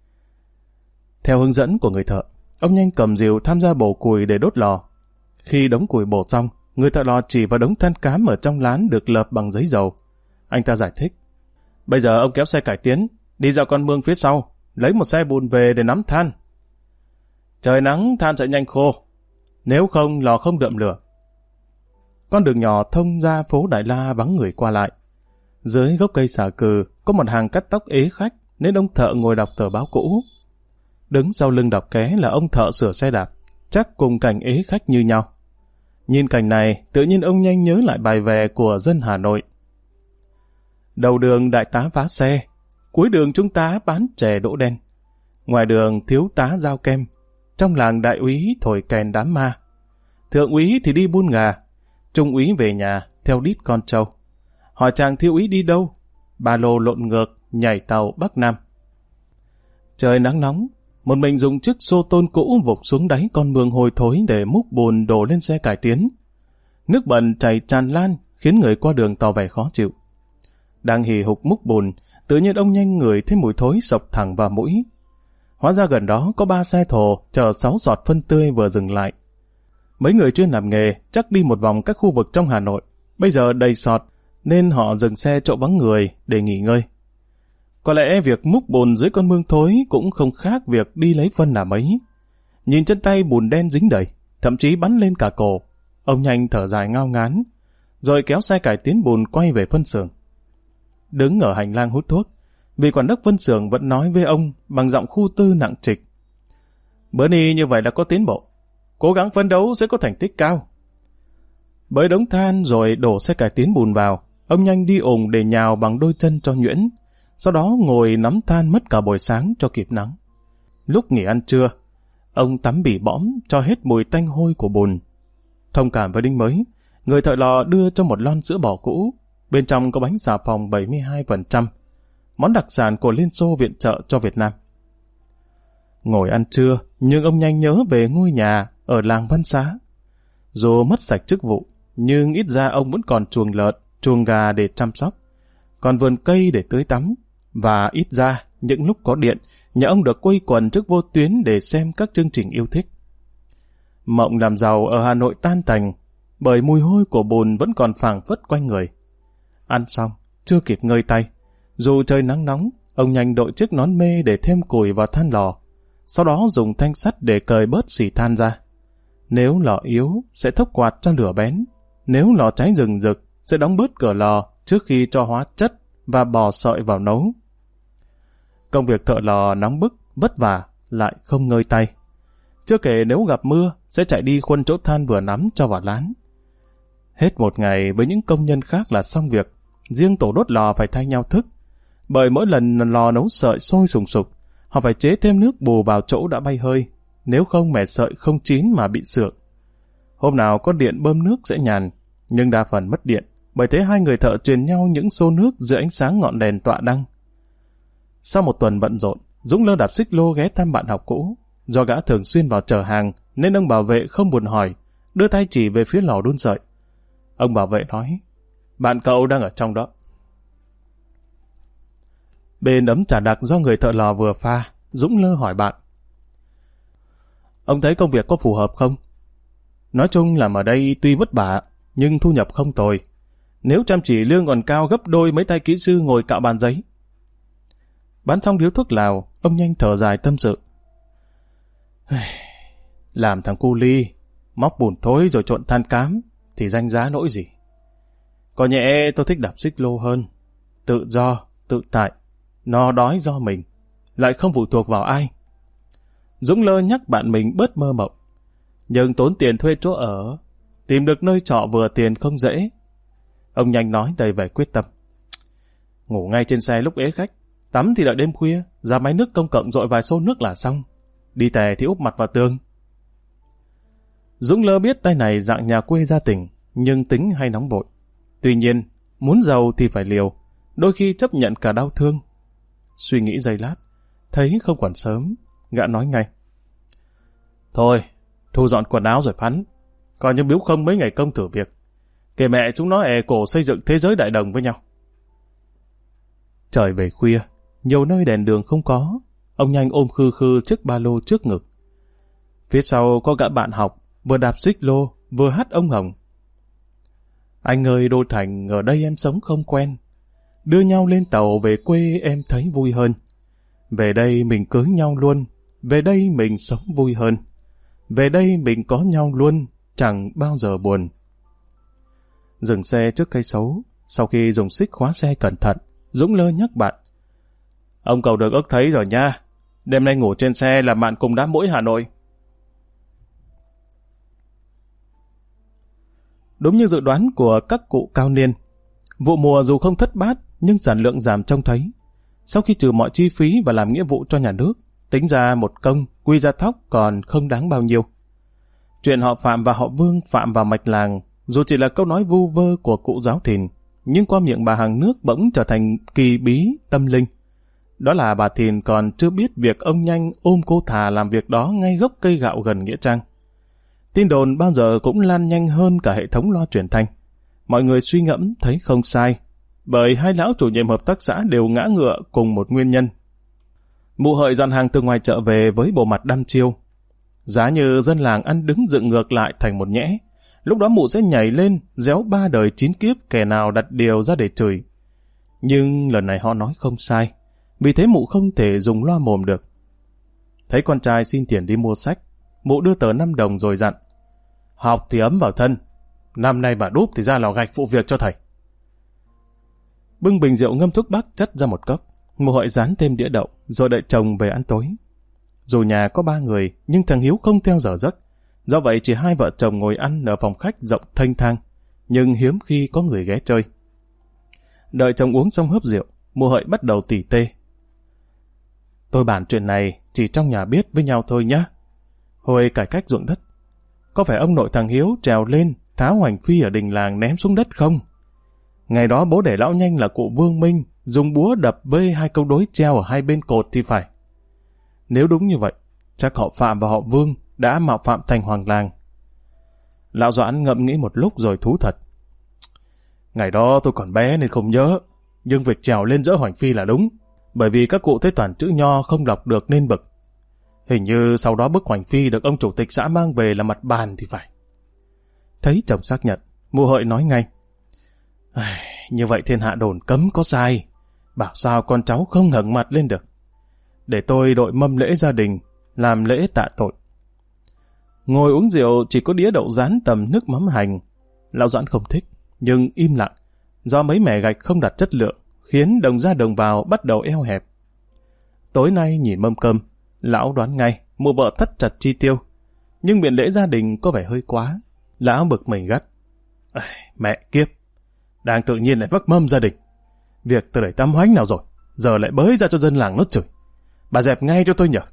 Theo hướng dẫn của người thợ, ông Nhanh cầm rìu tham gia bổ củi để đốt lò. Khi đống củi bổ xong, người thợ lò chỉ vào đống than cám ở trong lán được lợp bằng giấy dầu. Anh ta giải thích: "Bây giờ ông kéo xe cải tiến, đi dạo con mương phía sau, lấy một xe bùn về để nắm than. Trời nắng than sẽ nhanh khô, nếu không lò không đượm lửa." Con đường nhỏ thông ra phố Đại La vắng người qua lại. Dưới gốc cây xà cừ có một hàng cắt tóc ế khách, nên ông thợ ngồi đọc tờ báo cũ. Đứng sau lưng đọc ké là ông thợ sửa xe đạp, chắc cùng cảnh ế khách như nhau. Nhìn cảnh này, tự nhiên ông Nhanh nhớ lại bài vè của dân Hà Nội: "Đầu đường đại tá vá xe, cuối đường trung tá bán chè đỗ đen, ngoài đường thiếu tá giao kem, trong làng đại úy thổi kèn đám ma, thượng úy thì đi buôn gà, trung úy về nhà theo đít con trâu. Hỏi chàng thiếu úy đi đâu? Ba lô lộn ngược, nhảy tàu Bắc Nam." Trời nắng nóng, một mình dùng chiếc xô tôn cũ vụt xuống đáy con mương hôi thối để múc bùn đổ lên xe cải tiến. Nước bẩn chảy tràn lan khiến người qua đường tỏ vẻ khó chịu. Đang hì hục múc bùn, tự nhiên ông Nhanh ngửi thấy mùi thối sộc thẳng vào mũi. Hóa ra gần đó có 3 xe thồ chở 6 giọt phân tươi vừa dừng lại. Mấy người chuyên làm nghề chắc đi một vòng các khu vực trong Hà Nội, bây giờ đầy sọt nên họ dừng xe chỗ vắng người để nghỉ ngơi. Có lẽ việc múc bùn dưới con mương thối cũng không khác việc đi lấy phân là mấy. Nhìn chân tay bùn đen dính đầy, thậm chí bắn lên cả cổ, ông Nhanh thở dài ngao ngán, rồi kéo xe cải tiến bùn quay về phân xưởng. Đứng ở hành lang hút thuốc, vị quản đốc phân xưởng vẫn nói với ông bằng giọng khu tư nặng trịch: "Bữa nay như vậy là có tiến bộ, cố gắng phấn đấu sẽ có thành tích cao." Bới đống than rồi đổ xe cải tiến bùn vào, ông Nhanh đi ủng để nhào bằng đôi chân cho nhuyễn, sau đó ngồi nắm than mất cả buổi sáng cho kịp nắng. Lúc nghỉ ăn trưa, ông tắm bỉ bõm cho hết mùi tanh hôi của bùn. Thông cảm với đinh mới, người thợ lò đưa cho một lon sữa bò cũ, bên trong có bánh xà phòng 72%, món đặc sản của Liên Xô viện trợ cho Việt Nam. Ngồi ăn trưa, nhưng ông Nhanh nhớ về ngôi nhà ở làng Văn Xá. Dù mất sạch chức vụ, nhưng ít ra ông vẫn còn chuồng lợn, chuồng gà để chăm sóc, còn vườn cây để tưới tắm, và ít ra, những lúc có điện, nhà ông được quây quần trước vô tuyến để xem các chương trình yêu thích. Mộng làm giàu ở Hà Nội tan tành, bởi mùi hôi của bùn vẫn còn phảng phất quanh người. Ăn xong, chưa kịp ngơi tay, dù trời nắng nóng, ông Nhanh đội chiếc nón mê để thêm củi vào than lò, sau đó dùng thanh sắt để cởi bớt xì than ra. Nếu lò yếu, sẽ thốc quạt cho lửa bén. Nếu lò cháy rừng rực, sẽ đóng bớt cửa lò trước khi cho hóa chất và bò sợi vào nấu. Công việc thợ lò nóng bức, vất vả, lại không ngơi tay. Chưa kể nếu gặp mưa, sẽ chạy đi khuân chỗ than vừa nắm cho vào lán. Hết một ngày với những công nhân khác là xong việc, riêng tổ đốt lò phải thay nhau thức. Bởi mỗi lần lò nấu sợi sôi sùng sục, họ phải chế thêm nước bù vào chỗ đã bay hơi, nếu không mẻ sợi không chín mà bị sượng. Hôm nào có điện bơm nước sẽ nhàn, nhưng đa phần mất điện, bởi thế hai người thợ truyền nhau những xô nước dưới ánh sáng ngọn đèn tọa đăng. Sau một tuần bận rộn, Dũng lơ đạp xích lô ghé thăm bạn học cũ. Do gã thường xuyên vào chở hàng, nên ông bảo vệ không buồn hỏi, đưa tay chỉ về phía lò đun sợi. Ông bảo vệ nói: "Bạn cậu đang ở trong đó." Bên ấm trà đặc do người thợ lò vừa pha, Dũng lơ hỏi bạn: "Ông thấy công việc có phù hợp không?" "Nói chung làm ở đây tuy vất vả, nhưng thu nhập không tồi. Nếu chăm chỉ lương còn cao gấp đôi mấy tay kỹ sư ngồi cạo bàn giấy. Bán xong điếu thuốc lào, ông Nhanh thở dài tâm sự. Làm thằng cu ly, móc bùn thối rồi trộn than cám, thì danh giá nỗi gì. Có nhẽ tôi thích đạp xích lô hơn. Tự do, tự tại, no đói do mình, lại không phụ thuộc vào ai. Dũng lơ nhắc bạn mình bớt mơ mộng. Nhưng tốn tiền thuê chỗ ở, tìm được nơi trọ vừa tiền không dễ. Ông Nhanh nói đầy vẻ quyết tâm. Ngủ ngay trên xe lúc ế khách, tắm thì đợi đêm khuya, ra máy nước công cộng dội vài xô nước là xong. Đi tè thì úp mặt vào tường. Dũng lơ biết tay này dạng nhà quê gia tình, nhưng tính hay nóng vội. Tuy nhiên, muốn giàu thì phải liều, đôi khi chấp nhận cả đau thương. Suy nghĩ giây lát, thấy không còn sớm, gã nói ngay. Thôi, thu dọn quần áo rồi phắn, coi như biếu không mấy ngày công thử việc. Kể mẹ chúng nó è cổ xây dựng thế giới đại đồng với nhau. Trời về khuya, nhiều nơi đèn đường không có, ông Nhanh ôm khư khư chiếc ba lô trước ngực. Phía sau có gã bạn học, vừa đạp xích lô, vừa hát ông Hồng. Anh ơi Đô Thành, ở đây em sống không quen. Đưa nhau lên tàu về quê em thấy vui hơn. Về đây mình cưới nhau luôn, về đây mình sống vui hơn. Về đây mình có nhau luôn, chẳng bao giờ buồn. Dừng xe trước cây sấu, sau khi dùng xích khóa xe cẩn thận, Dũng lơ nhắc bạn. Ông cậu được ước thấy rồi nha, đêm nay ngủ trên xe là bạn cùng đám mũi Hà Nội. Đúng như dự đoán của các cụ cao niên, vụ mùa dù không thất bát nhưng sản lượng giảm trông thấy. Sau khi trừ mọi chi phí và làm nghĩa vụ cho nhà nước, tính ra một công, quy ra thóc còn không đáng bao nhiêu. Chuyện họ Phạm và họ Vương phạm vào mạch làng, dù chỉ là câu nói vu vơ của cụ giáo Thìn, nhưng qua miệng bà hàng nước bỗng trở thành kỳ bí tâm linh. Đó là bà Thìn còn chưa biết việc ông Nhanh ôm cô Thà làm việc đó ngay gốc cây gạo gần nghĩa trang. Tin đồn bao giờ cũng lan nhanh hơn cả hệ thống loa truyền thanh. Mọi người suy ngẫm thấy không sai, bởi hai lão chủ nhiệm hợp tác xã đều ngã ngựa cùng một nguyên nhân. Mụ Hợi dọn hàng từ ngoài chợ về với bộ mặt đăm chiêu. Giá như dân làng ăn đứng dựng ngược lại thành một nhẽ, lúc đó mụ sẽ nhảy lên, réo 3 đời 9 kiếp kẻ nào đặt điều ra để chửi. Nhưng lần này họ nói không sai, vì thế mụ không thể dùng loa mồm được. Thấy con trai xin tiền đi mua sách, mụ đưa tờ 5 đồng rồi dặn. Học thì ấm vào thân, năm nay bà đúp thì ra lò gạch phụ việc cho thầy. Bưng bình rượu ngâm thuốc bắc chất ra một cốc, mụ Hợi dán thêm đĩa đậu, rồi đợi chồng về ăn tối. Dù nhà có 3 người, nhưng thằng Hiếu không theo giờ giấc. Do vậy chỉ hai vợ chồng ngồi ăn ở phòng khách rộng thênh thang, nhưng hiếm khi có người ghé chơi. Đợi chồng uống xong hớp rượu, mụ Hợi bắt đầu tỉ tê. Tôi bàn chuyện này chỉ trong nhà biết với nhau thôi nhá. Hồi cải cách ruộng đất, có phải ông nội thằng Hiếu trèo lên tháo hoành phi ở đình làng ném xuống đất không? Ngày đó bố để lão Nhanh là cụ Vương Minh dùng búa đập với 2 câu đối treo ở hai bên cột thì phải. Nếu đúng như vậy, chắc họ Phạm và họ Vương đã mạo phạm thành hoàng làng. Lão Doãn ngẫm nghĩ một lúc rồi thú thật. Ngày đó tôi còn bé nên không nhớ, nhưng việc trèo lên dỡ hoành phi là đúng, bởi vì các cụ thấy toàn chữ nho không đọc được nên bực. Hình như sau đó bức hoành phi được ông chủ tịch xã mang về là mặt bàn thì phải. Thấy chồng xác nhận, mụ Hợi nói ngay. Như vậy thiên hạ đồn cấm có sai, bảo sao con cháu không ngẩng mặt lên được. Để tôi đội mâm lễ gia đình, làm lễ tạ tội. Ngồi uống rượu chỉ có đĩa đậu rán tầm nước mắm hành. Lão Doãn không thích, nhưng im lặng, do mấy mẻ gạch không đặt chất lượng, khiến đồng ra đồng vào bắt đầu eo hẹp. Tối nay nhìn mâm cơm, lão đoán ngay, mụ vợ thắt chặt chi tiêu. Nhưng miệng lễ gia đình có vẻ hơi quá. Lão bực mình gắt. Mẹ kiếp, đang tự nhiên lại vác mâm gia đình. Việc tôi đẩy tăm hoánh nào rồi, giờ lại bới ra cho dân làng nốt chửi. Bà dẹp ngay cho tôi nhờ.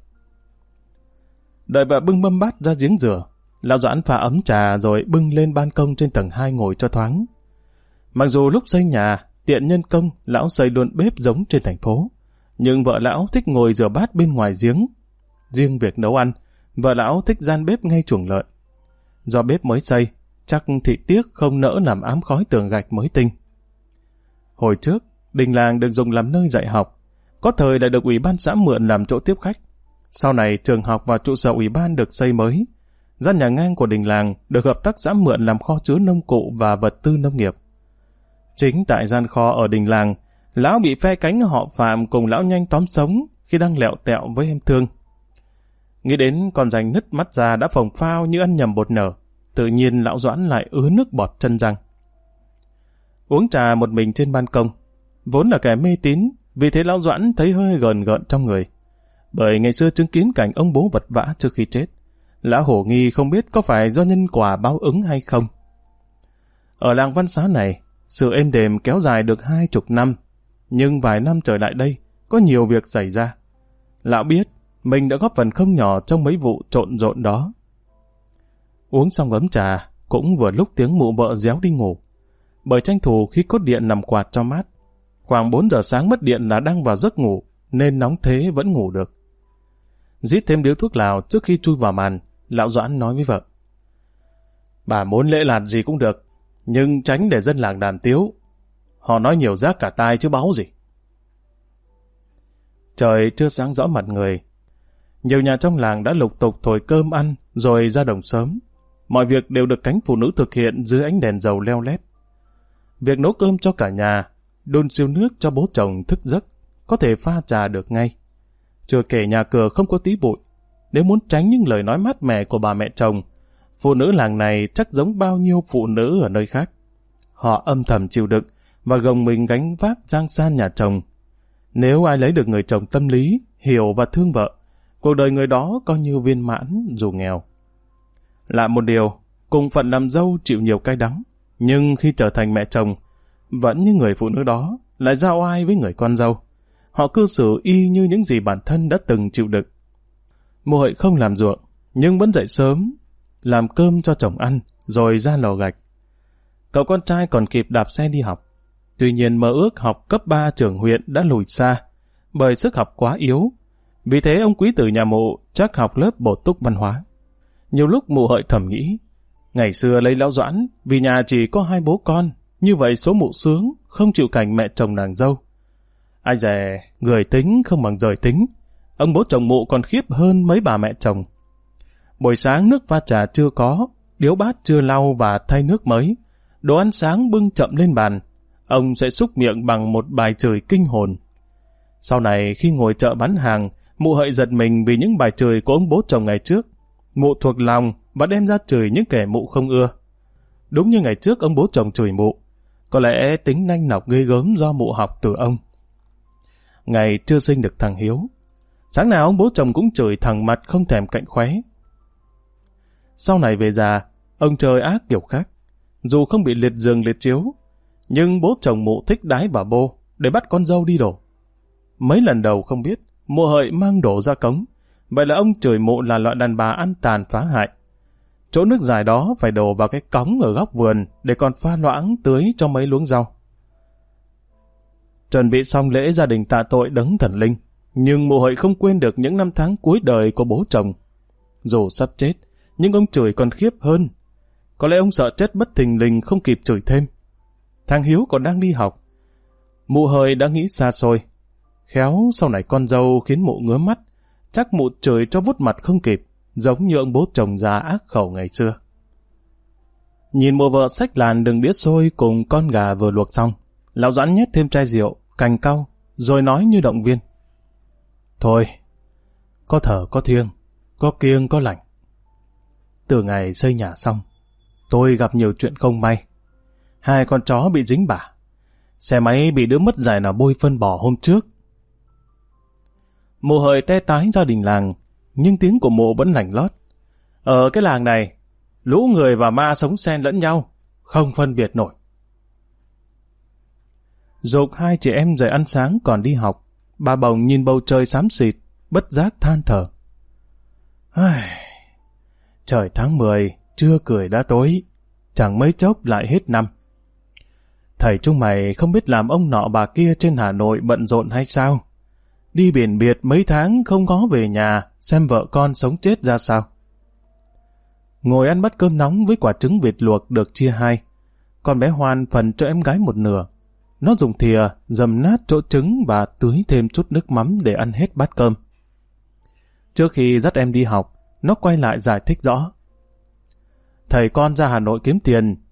Đợi vợ bưng mâm bát ra giếng rửa, lão Doãn pha ấm trà rồi bưng lên ban công trên tầng 2 ngồi cho thoáng. Mặc dù lúc xây nhà, tiện nhân công, lão xây luôn bếp giống trên thành phố, nhưng vợ lão thích ngồi rửa bát bên ngoài giếng. Riêng việc nấu ăn, vợ lão thích gian bếp ngay chuồng lợn. Do bếp mới xây, chắc thị tiếc không nỡ làm ám khói tường gạch mới tinh. Hồi trước, đình làng được dùng làm nơi dạy học, có thời đã được ủy ban xã mượn làm chỗ tiếp khách. Sau này trường học và trụ sở ủy ban được xây mới. Gian nhà ngang của đình làng được hợp tác xã mượn làm kho chứa nông cụ và vật tư nông nghiệp. Chính tại gian kho ở đình làng, lão bị phe cánh họ Phạm cùng lão Nhanh tóm sống khi đang lẹo tẹo với em Thương. Nghĩ đến con rành nứt mắt ra đã phồng phao như ăn nhầm bột nở, tự nhiên lão Doãn lại ứa nước bọt chân răng. Uống trà một mình trên ban công, vốn là kẻ mê tín, vì thế lão Doãn thấy hơi gờn gợn trong người. Bởi ngày xưa chứng kiến cảnh ông bố vật vã trước khi chết, lão hổ nghi không biết có phải do nhân quả báo ứng hay không. Ở làng Văn Xá này, sự êm đềm kéo dài được 20 năm, nhưng vài năm trở lại đây, có nhiều việc xảy ra. Lão biết, mình đã góp phần không nhỏ trong mấy vụ trộn rộn đó. Uống xong ấm trà, cũng vừa lúc tiếng mụ vợ réo đi ngủ. Bởi tranh thủ khi cốt điện nằm quạt cho mát. Khoảng 4 giờ sáng mất điện là đang vào giấc ngủ, nên nóng thế vẫn ngủ được. Rít thêm điếu thuốc lào trước khi chui vào màn, lão Doãn nói với vợ. Bà muốn lễ lạt gì cũng được, nhưng tránh để dân làng đàm tiếu. Họ nói nhiều rác cả tai chứ báu gì. Trời chưa sáng rõ mặt người. Nhiều nhà trong làng đã lục tục thổi cơm ăn rồi ra đồng sớm. Mọi việc đều được cánh phụ nữ thực hiện dưới ánh đèn dầu leo lét. Việc nấu cơm cho cả nhà, đun siêu nước cho bố chồng thức giấc, có thể pha trà được ngay. Chưa kể nhà cửa không có tí bụi. Nếu muốn tránh những lời nói mát mẻ của bà mẹ chồng, phụ nữ làng này chắc giống bao nhiêu phụ nữ ở nơi khác. Họ âm thầm chịu đựng và gồng mình gánh vác giang san nhà chồng. Nếu ai lấy được người chồng tâm lý, hiểu và thương vợ, cuộc đời người đó coi như viên mãn dù nghèo. Lạ một điều, cùng phận làm dâu chịu nhiều cay đắng, nhưng khi trở thành mẹ chồng, vẫn như người phụ nữ đó lại giao oai với người con dâu. Họ cư xử y như những gì bản thân đã từng chịu đựng. Mụ Hợi không làm ruộng, nhưng vẫn dậy sớm, làm cơm cho chồng ăn, rồi ra lò gạch. Cậu con trai còn kịp đạp xe đi học. Tuy nhiên mơ ước học cấp 3 trường huyện đã lùi xa, bởi sức học quá yếu. Vì thế ông quý tử nhà mụ chắc học lớp bổ túc văn hóa. Nhiều lúc mụ Hợi thầm nghĩ, ngày xưa lấy lão Doãn vì nhà chỉ có 2 bố con, như vậy số mụ sướng, không chịu cảnh mẹ chồng nàng dâu. Ai dè, người tính không bằng rời tính, ông bố chồng mụ còn khiếp hơn mấy bà mẹ chồng. Buổi sáng nước pha trà chưa có, điếu bát chưa lau và thay nước mới, đồ ăn sáng bưng chậm lên bàn, ông sẽ xúc miệng bằng một bài chửi kinh hồn. Sau này khi ngồi chợ bán hàng, mụ Hợi giật mình vì những bài chửi của ông bố chồng ngày trước. Mụ thuộc lòng và đem ra chửi những kẻ mụ không ưa. Đúng như ngày trước ông bố chồng chửi mụ, có lẽ tính nanh nọc ghê gớm do mụ học từ ông. Ngày chưa sinh được thằng Hiếu, sáng nào ông bố chồng cũng chửi thằng mặt không thèm cạnh khóe. Sau này về già, ông trời ác kiểu khác. Dù không bị liệt giường liệt chiếu, nhưng bố chồng mụ thích đái bà bô để bắt con dâu đi đổ. Mấy lần đầu không biết, mụ Hợi mang đổ ra cống, vậy là ông chửi mụ là loại đàn bà ăn tàn phá hại. Chỗ nước dài đó phải đổ vào cái cống ở góc vườn để còn pha loãng tưới cho mấy luống rau. Chuẩn bị xong lễ gia đình tạ tội đấng thần linh, nhưng mụ Hợi không quên được những năm tháng cuối đời của bố chồng. Dù sắp chết, nhưng ông chửi còn khiếp hơn. Có lẽ ông sợ chết bất thình lình không kịp chửi thêm. Thằng Hiếu còn đang đi học. Mụ Hợi đã nghĩ xa xôi. Khéo sau này con dâu khiến mụ ngứa mắt, chắc mụ chửi cho vút mặt không kịp, giống như ông bố chồng già ác khẩu ngày xưa. Nhìn mụ vợ xách làn đừng đĩa xôi cùng con gà vừa luộc xong, lão Doãn nhét thêm chai rượu, cành cau, rồi nói như động viên. Thôi, có thở có thiêng, có kiêng có lành. Từ ngày xây nhà xong, tôi gặp nhiều chuyện không may. 2 con chó bị dính bả, xe máy bị đứa mất dạy nào bôi phân bò hôm trước. Mụ Hợi te tái gia đình làng, nhưng tiếng của mụ vẫn lành lót. Ở cái làng này, lũ người và ma sống xen lẫn nhau, không phân biệt nổi. Giục 2 chị em dậy ăn sáng còn đi học, bà Bồng nhìn bầu trời xám xịt, bất giác than thở. Trời tháng 10, trưa cười đã tối, chẳng mấy chốc lại hết năm. Thầy chúng mày không biết làm ông nọ bà kia trên Hà Nội bận rộn hay sao? Đi biển biệt mấy tháng không có về nhà, xem vợ con sống chết ra sao. Ngồi ăn bát cơm nóng với quả trứng vịt luộc được chia 2. Con bé Hoan phần cho em gái một nửa. Nó dùng thìa dầm nát chỗ trứng và tưới thêm chút nước mắm để ăn hết bát cơm. Trước khi dắt em đi học, nó quay lại giải thích rõ. Thầy con ra Hà Nội kiếm tiền,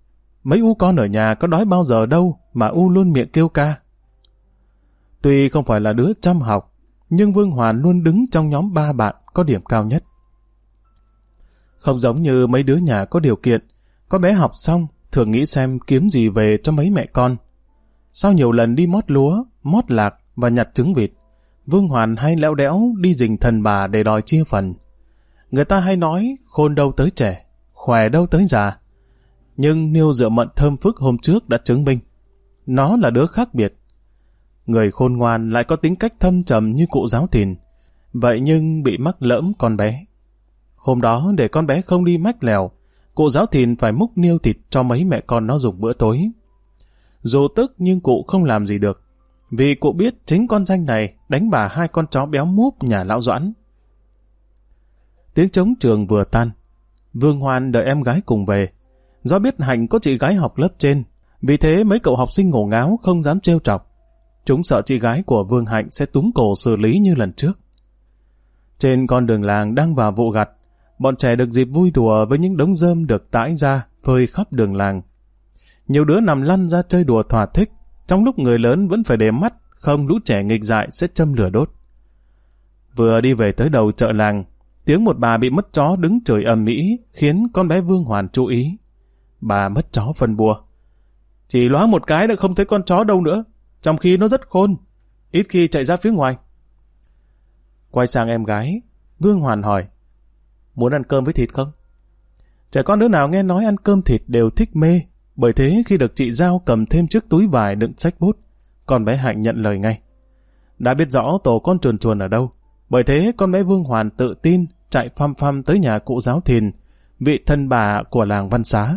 mấy U con ở nhà có đói bao giờ đâu mà U luôn miệng kêu ca. Tuy không phải là đứa chăm học, nhưng Vương Hoàn luôn đứng trong nhóm 3 bạn có điểm cao nhất. Không giống như mấy đứa nhà có điều kiện, có bé học xong thường nghĩ xem kiếm gì về cho mấy mẹ con. Sau nhiều lần đi mót lúa, mót lạc và nhặt trứng vịt, Vương Hoàn hay lẽo đẽo đi rình thần bà để đòi chia phần. Người ta hay nói khôn đâu tới trẻ, khỏe đâu tới già. Nhưng niêu rượu mận thơm phức hôm trước đã chứng minh nó là đứa khác biệt. Người khôn ngoan lại có tính cách thâm trầm như cụ Giáo Thìn, vậy nhưng bị mắc lỡm con bé. Hôm đó để con bé không đi mách lèo, cụ Giáo Thìn phải múc niêu thịt cho mấy mẹ con nó dùng bữa tối. Dù tức nhưng cụ không làm gì được, vì cụ biết chính con danh này đánh bà 2 con chó béo múp nhà lão Doãn. Tiếng trống trường vừa tan, Vương Hoàn đợi em gái cùng về. Do biết Hạnh có chị gái học lớp trên, vì thế mấy cậu học sinh ngổ ngáo không dám trêu chọc. Chúng sợ chị gái của Vương Hạnh sẽ túm cổ xử lý như lần trước. Trên con đường làng đang vào vụ gặt, bọn trẻ được dịp vui đùa với những đống rơm được tải ra phơi khắp đường làng. Nhiều đứa nằm lăn ra chơi đùa thỏa thích, trong lúc người lớn vẫn phải để mắt, không lũ trẻ nghịch dại sẽ châm lửa đốt. Vừa đi về tới đầu chợ làng, tiếng một bà bị mất chó đứng chửi ầm ĩ khiến con bé Vương Hoàn chú ý. Bà mất chó phân bua. Chỉ lóa một cái đã không thấy con chó đâu nữa, trong khi nó rất khôn, ít khi chạy ra phía ngoài. Quay sang em gái, Vương Hoàn hỏi, muốn ăn cơm với thịt không? Trẻ con đứa nào nghe nói ăn cơm thịt đều thích mê, bởi thế khi được chị Giao cầm thêm chiếc túi vải đựng sách bút, con bé Hạnh nhận lời ngay. Đã biết rõ tổ con chuồn chuồn ở đâu, bởi thế con bé Vương Hoàn tự tin chạy phăm phăm tới nhà cụ Giáo Thìn, vị thân bà của làng Văn Xá.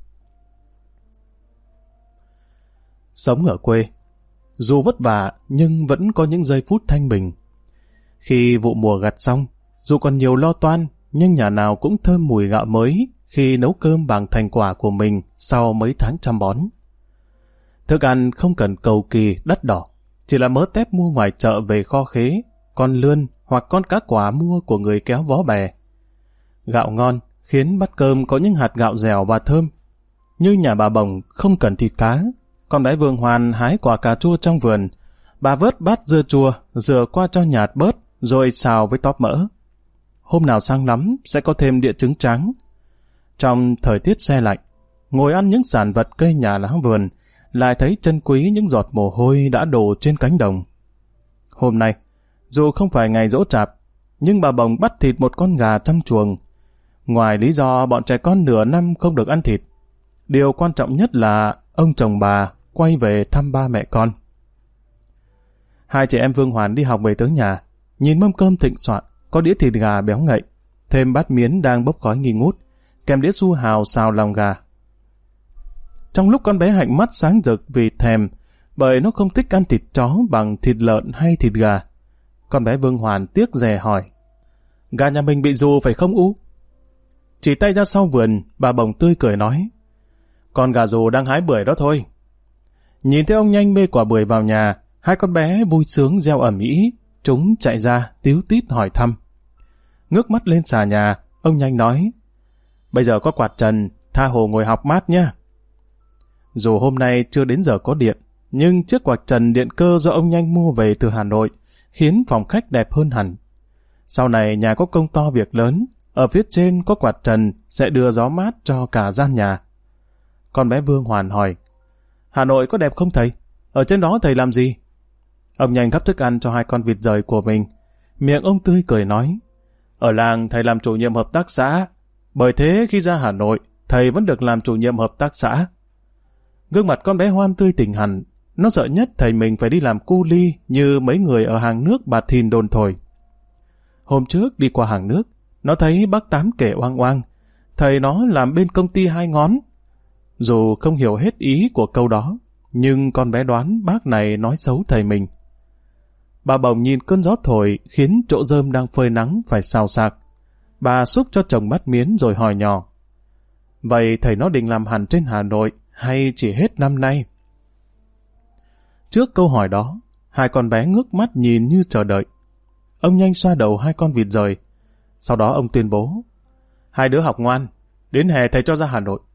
Sống ở quê, dù vất vả nhưng vẫn có những giây phút thanh bình. Khi vụ mùa gặt xong, dù còn nhiều lo toan, nhưng nhà nào cũng thơm mùi gạo mới khi nấu cơm bằng thành quả của mình sau mấy tháng chăm bón. Thức ăn không cần cầu kỳ đắt đỏ, chỉ là mớ tép mua ngoài chợ về kho khế, con lươn hoặc con cá quả mua của người kéo vó bè. Gạo ngon khiến bát cơm có những hạt gạo dẻo và thơm. Như nhà bà Bồng không cần thịt cá, con bé Vương Hoàn hái quả cà chua trong vườn, bà vớt bát dưa chua, rửa qua cho nhạt bớt, rồi xào với tóp mỡ. Hôm nào sang lắm sẽ có thêm đĩa trứng trắng. Trong thời tiết se lạnh, ngồi ăn những sản vật cây nhà lá vườn, lại thấy trân quý những giọt mồ hôi đã đổ trên cánh đồng. Hôm nay, dù không phải ngày giỗ chạp, nhưng bà Bồng bắt thịt một con gà trong chuồng. Ngoài lý do bọn trẻ con nửa năm không được ăn thịt, điều quan trọng nhất là ông chồng bà quay về thăm ba mẹ con. Hai chị em Vương Hoàn đi học về tới nhà, nhìn mâm cơm thịnh soạn, có đĩa thịt gà béo ngậy, thêm bát miến đang bốc khói nghi ngút, kèm đĩa su hào xào lòng gà. Trong lúc con bé Hạnh mắt sáng rực vì thèm, bởi nó không thích ăn thịt chó bằng thịt lợn hay thịt gà, con bé Vương Hoàn tiếc rè hỏi, gà nhà mình bị dù phải không U? Chỉ tay ra sau vườn, bà Bồng tươi cười nói, con gà dù đang hái bưởi đó thôi. Nhìn thấy ông Nhanh bê quả bưởi vào nhà, hai con bé vui sướng reo ầm ĩ, chúng chạy ra tíu tít hỏi thăm. Ngước mắt lên xà nhà, ông Nhanh nói, bây giờ có quạt trần, tha hồ ngồi học mát nhé. Dù hôm nay chưa đến giờ có điện, nhưng chiếc quạt trần điện cơ do ông Nhanh mua về từ Hà Nội khiến phòng khách đẹp hơn hẳn. Sau này nhà có công to việc lớn, ở phía trên có quạt trần sẽ đưa gió mát cho cả gian nhà. Con bé Vương Hoàn hỏi, Hà Nội có đẹp không thầy? Ở trên đó thầy làm gì? Ông Nhanh gắp thức ăn cho hai con vịt rời của mình. Miệng ông tươi cười nói, ở làng thầy làm chủ nhiệm hợp tác xã, bởi thế khi ra Hà Nội, thầy vẫn được làm chủ nhiệm hợp tác xã. Gương mặt con bé Hoan tươi tỉnh hẳn, nó sợ nhất thầy mình phải đi làm cu li như mấy người ở hàng nước bà Thìn đồn thổi. Hôm trước đi qua hàng nước, nó thấy bác Tám kể oang oang, thầy nó làm bên công ty Hai Ngón. Dù không hiểu hết ý của câu đó, nhưng con bé đoán bác này nói xấu thầy mình. Bà Bồng nhìn cơn gió thổi khiến chỗ rơm đang phơi nắng phải xào xạc. Bà xúc cho chồng bát miến rồi hỏi nhỏ, vậy thầy nó định làm hẳn trên Hà Nội hay chỉ hết năm nay? Trước câu hỏi đó, hai con bé ngước mắt nhìn như chờ đợi. Ông Nhanh xoa đầu hai con vịt rời. Sau đó ông tuyên bố, hai đứa học ngoan, đến hè thầy cho ra Hà Nội.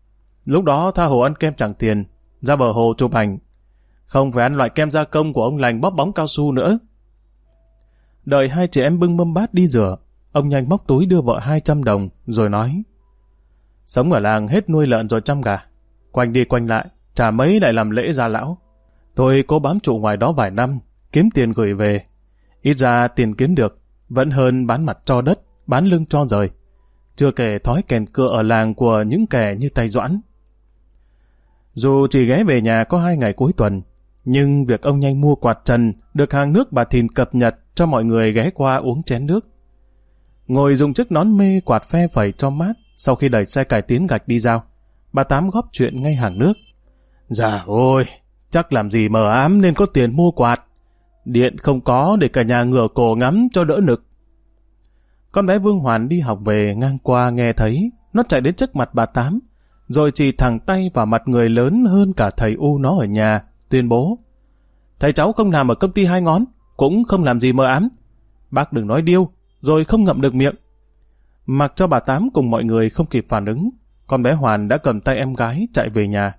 Lúc đó tha hồ ăn kem chẳng tiền, ra bờ hồ chụp ảnh. Không phải ăn loại kem gia công của ông lành bóp bóng cao su nữa. Đợi hai chị em bưng mâm bát đi rửa, ông nhanh móc túi đưa vợ 200 đồng, rồi nói: sống ở làng hết nuôi lợn rồi chăm gà. Quanh đi quanh lại, chả mấy lại làm lễ gia lão. Tôi cố bám trụ ngoài đó vài năm, kiếm tiền gửi về. Ít ra tiền kiếm được, vẫn hơn bán mặt cho đất, bán lưng cho rời. Chưa kể thói kèn cựa ở làng của những kẻ như tay Doãn. Dù chỉ ghé về nhà có 2 ngày cuối tuần, nhưng việc ông nhanh mua quạt trần được hàng nước bà Thìn cập nhật cho mọi người ghé qua uống chén nước. Ngồi dùng chiếc nón mê quạt phe phẩy cho mát sau khi đẩy xe cải tiến gạch đi giao, bà Tám góp chuyện ngay hàng nước. Dạ ôi, chắc làm gì mờ ám nên có tiền mua quạt. Điện không có để cả nhà ngửa cổ ngắm cho đỡ nực. Con bé Vương Hoàn đi học về ngang qua nghe thấy, nó chạy đến trước mặt bà Tám, rồi chỉ thẳng tay vào mặt người lớn hơn cả thầy U nó ở nhà, tuyên bố: thầy cháu không làm ở công ty 2 ngón, cũng không làm gì mờ ám. Bác đừng nói điêu, rồi không ngậm được miệng. Mặc cho bà Tám cùng mọi người không kịp phản ứng, con bé Hoàn đã cầm tay em gái chạy về nhà.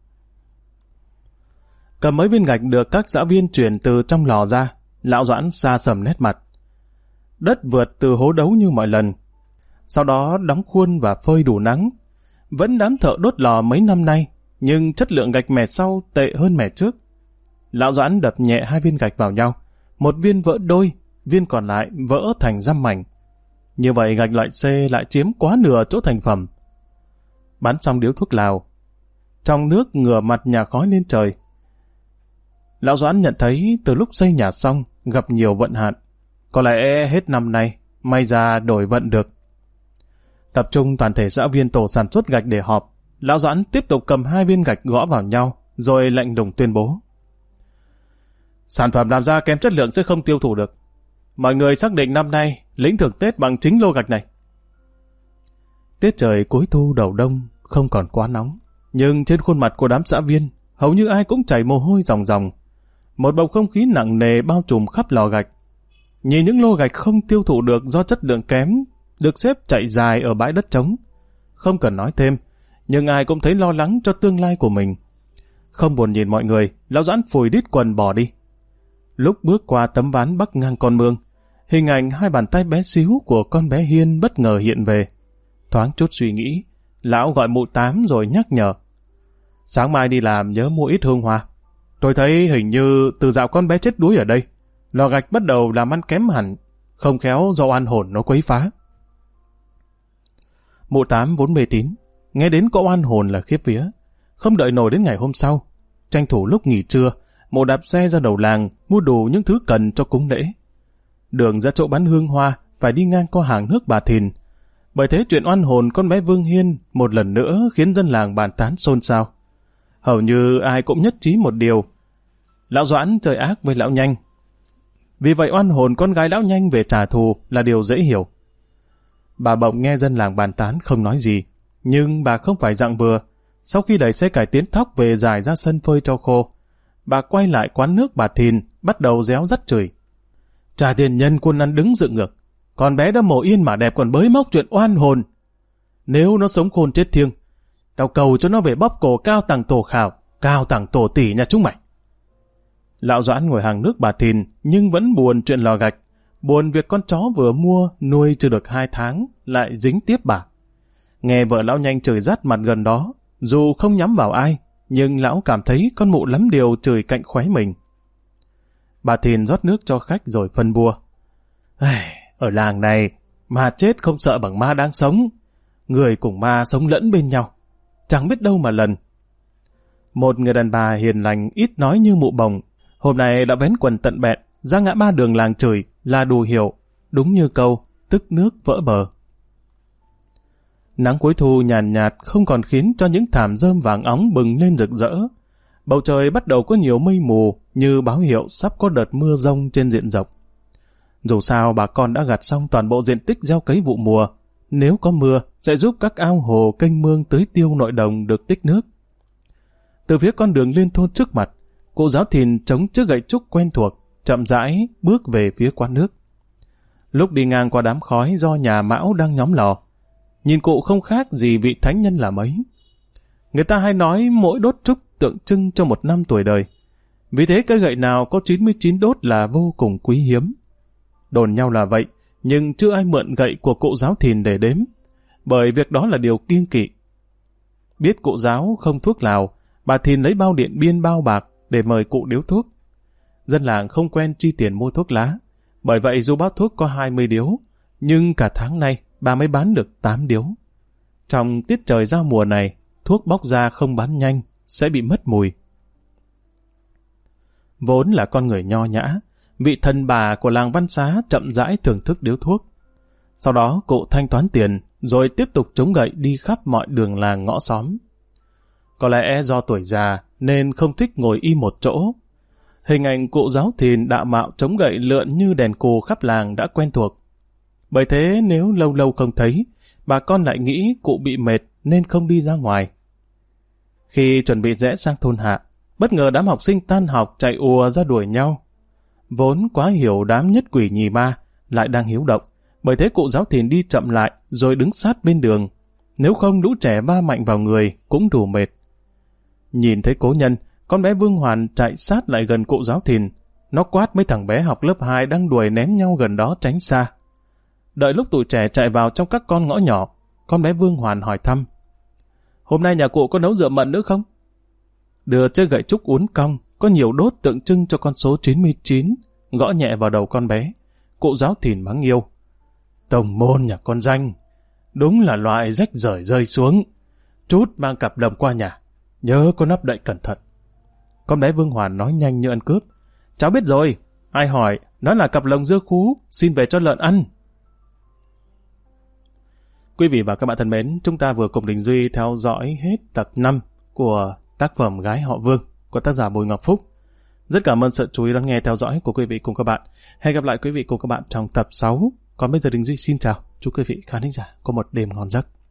Cầm mấy viên gạch được các xã viên chuyển từ trong lò ra, lão Doãn xa sầm nét mặt. Đất vượt từ hố đấu như mọi lần. Sau đó đóng khuôn và phơi đủ nắng. Vẫn đám thợ đốt lò mấy năm nay, nhưng chất lượng gạch mẻ sau tệ hơn mẻ trước. Lão Doãn đập nhẹ 2 viên gạch vào nhau, một viên vỡ đôi, viên còn lại vỡ thành dăm mảnh. Như vậy gạch loại C lại chiếm quá nửa chỗ thành phẩm. Bán xong điếu thuốc lào, trong nước ngửa mặt nhà khói lên trời. Lão Doãn nhận thấy từ lúc xây nhà xong gặp nhiều vận hạn. Có lẽ hết năm nay may ra đổi vận được. Tập trung toàn thể xã viên tổ sản xuất gạch để họp, lão Doãn tiếp tục cầm 2 viên gạch gõ vào nhau, rồi lạnh lùng tuyên bố: sản phẩm làm ra kém chất lượng sẽ không tiêu thụ được. Mọi người xác định năm nay lĩnh thưởng Tết bằng chính lô gạch này. Tiết trời cuối thu đầu đông không còn quá nóng, nhưng trên khuôn mặt của đám xã viên hầu như ai cũng chảy mồ hôi ròng ròng. Một bầu không khí nặng nề bao trùm khắp lò gạch. Nhìn những lô gạch không tiêu thụ được do chất lượng kém được xếp chạy dài ở bãi đất trống. Không cần nói thêm, nhưng ai cũng thấy lo lắng cho tương lai của mình. Không buồn nhìn mọi người, lão Doãn phủi đít quần bỏ đi. Lúc bước qua tấm ván bắc ngang con mương, hình ảnh 2 bàn tay bé xíu của con bé Hiên bất ngờ hiện về. Thoáng chút suy nghĩ, lão gọi mụ Tám rồi nhắc nhở: sáng mai đi làm nhớ mua ít hương hoa. Tôi thấy hình như từ dạo con bé chết đuối ở đây, lò gạch bắt đầu làm ăn kém hẳn, không khéo do oan hồn nó quấy phá. Mụ Tám vốn mê tín, nghe đến có oan hồn là khiếp vía. Không đợi nổi đến ngày hôm sau, tranh thủ lúc nghỉ trưa, mụ đạp xe ra đầu làng mua đủ những thứ cần cho cúng lễ. Đường ra chỗ bán hương hoa phải đi ngang qua hàng nước bà Thìn. Bởi thế chuyện oan hồn con bé Vương Hiên một lần nữa khiến dân làng bàn tán xôn xao. Hầu như ai cũng nhất trí một điều: lão Doãn chơi ác với lão Nhanh. Vì vậy oan hồn con gái lão Nhanh về trả thù là điều dễ hiểu. Bà Bộng nghe dân làng bàn tán không nói gì, nhưng bà không phải dặng bừa. Sau khi đẩy xe cải tiến thóc về dài ra sân phơi cho khô, bà quay lại quán nước bà Thìn, bắt đầu réo rắt chửi: trả tiền nhân quân ăn đứng dựng ngược, con bé đã mổ yên mà đẹp còn bới móc chuyện oan hồn. Nếu nó sống khôn chết thiêng, tao cầu cho nó về bóp cổ cao tầng tổ khảo, cao tầng tổ tỷ nhà chúng mày. Lão Doãn ngồi hàng nước bà Thìn nhưng vẫn buồn chuyện lò gạch, buồn việc con chó vừa mua nuôi chưa được 2 tháng lại dính tiếp bà. Nghe vợ lão Nhanh chửi rắt mặt gần đó, dù không nhắm vào ai, nhưng lão cảm thấy con mụ lắm điều chửi cạnh khóe mình. Bà Thìn rót nước cho khách rồi phân bua: ở làng này, ma chết không sợ bằng ma đang sống. Người cùng ma sống lẫn bên nhau, chẳng biết đâu mà lần. Một người đàn bà hiền lành ít nói như mụ Bồng, hôm nay đã vén quần tận bẹn ra ngã ba đường làng chửi là đủ hiểu, đúng như câu tức nước vỡ bờ. Nắng cuối thu nhàn nhạt không còn khiến cho những thảm rơm vàng óng bừng lên rực rỡ. Bầu trời bắt đầu có nhiều mây mù như báo hiệu sắp có đợt mưa rông trên diện rộng. Dù sao bà con đã gặt xong toàn bộ diện tích gieo cấy vụ mùa. Nếu có mưa sẽ giúp các ao hồ kênh mương tưới tiêu nội đồng được tích nước. Từ phía con đường lên thôn trước mặt, cụ giáo Thìn chống chiếc gậy trúc quen thuộc, chậm rãi bước về phía quán nước. Lúc đi ngang qua đám khói do nhà Mão đang nhóm lò, nhìn cụ không khác gì vị thánh nhân là mấy. Người ta hay nói mỗi đốt trúc tượng trưng cho 1 năm tuổi đời. Vì thế cây gậy nào có 99 đốt là vô cùng quý hiếm. Đồn nhau là vậy, nhưng chưa ai mượn gậy của cụ giáo Thìn để đếm, bởi việc đó là điều kiêng kỵ. Biết cụ giáo không thuốc lào, bà Thìn lấy bao điện biên bao bạc để mời cụ điếu thuốc. Dân làng không quen chi tiền mua thuốc lá, bởi vậy dù bao thuốc có 20 điếu, nhưng cả tháng nay bà mới bán được 8 điếu. Trong tiết trời giao mùa này, thuốc bóc ra không bán nhanh, sẽ bị mất mùi. Vốn là con người nho nhã, vị thần bà của làng Văn Xá chậm rãi thưởng thức điếu thuốc. Sau đó cụ thanh toán tiền, rồi tiếp tục chống gậy đi khắp mọi đường làng ngõ xóm. Có lẽ do tuổi già nên không thích ngồi im một chỗ. Hình ảnh cụ giáo Thìn đạo mạo chống gậy lượn như đèn cù khắp làng đã quen thuộc. Bởi thế nếu lâu lâu không thấy, bà con lại nghĩ cụ bị mệt nên không đi ra ngoài. Khi chuẩn bị rẽ sang thôn Hạ, bất ngờ đám học sinh tan học chạy ùa ra đuổi nhau. Vốn quá hiểu đám nhất quỷ nhì ma, lại đang hiếu động, bởi thế cụ giáo Thìn đi chậm lại rồi đứng sát bên đường. Nếu không lũ trẻ va mạnh vào người cũng đủ mệt. Nhìn thấy cố nhân, con bé Vương Hoàn chạy sát lại gần cụ giáo Thìn. Nó quát mấy thằng bé học lớp 2 đang đuổi ném nhau gần đó tránh xa. Đợi lúc tụi trẻ chạy vào trong các con ngõ nhỏ, con bé Vương Hoàn hỏi thăm: "Hôm nay nhà cụ có nấu rượu mận nữa không?" Đưa chiếc gậy trúc uốn cong, có nhiều đốt tượng trưng cho con số 99, gõ nhẹ vào đầu con bé. Cụ giáo Thìn mắng yêu: "Tổng môn nhà con danh, đúng là loại rách rời rơi xuống. Chút mang cặp lồng qua nhà, nhớ có nắp đậy cẩn thận." Con bé Vương Hoàn nói nhanh như ăn cướp: "Cháu biết rồi, ai hỏi, nó là cặp lồng dưa khú, xin về cho lợn ăn." Quý vị và các bạn thân mến, chúng ta vừa cùng Đình Duy theo dõi hết tập 5 của tác phẩm Gái họ Vương của tác giả Bùi Ngọc Phúc. Rất cảm ơn sự chú ý lắng nghe theo dõi của quý vị cùng các bạn. Hẹn gặp lại quý vị cùng các bạn trong tập 6. Còn bây giờ Đình Duy xin chào, chúc quý vị khán thính giả có một đêm ngon giấc.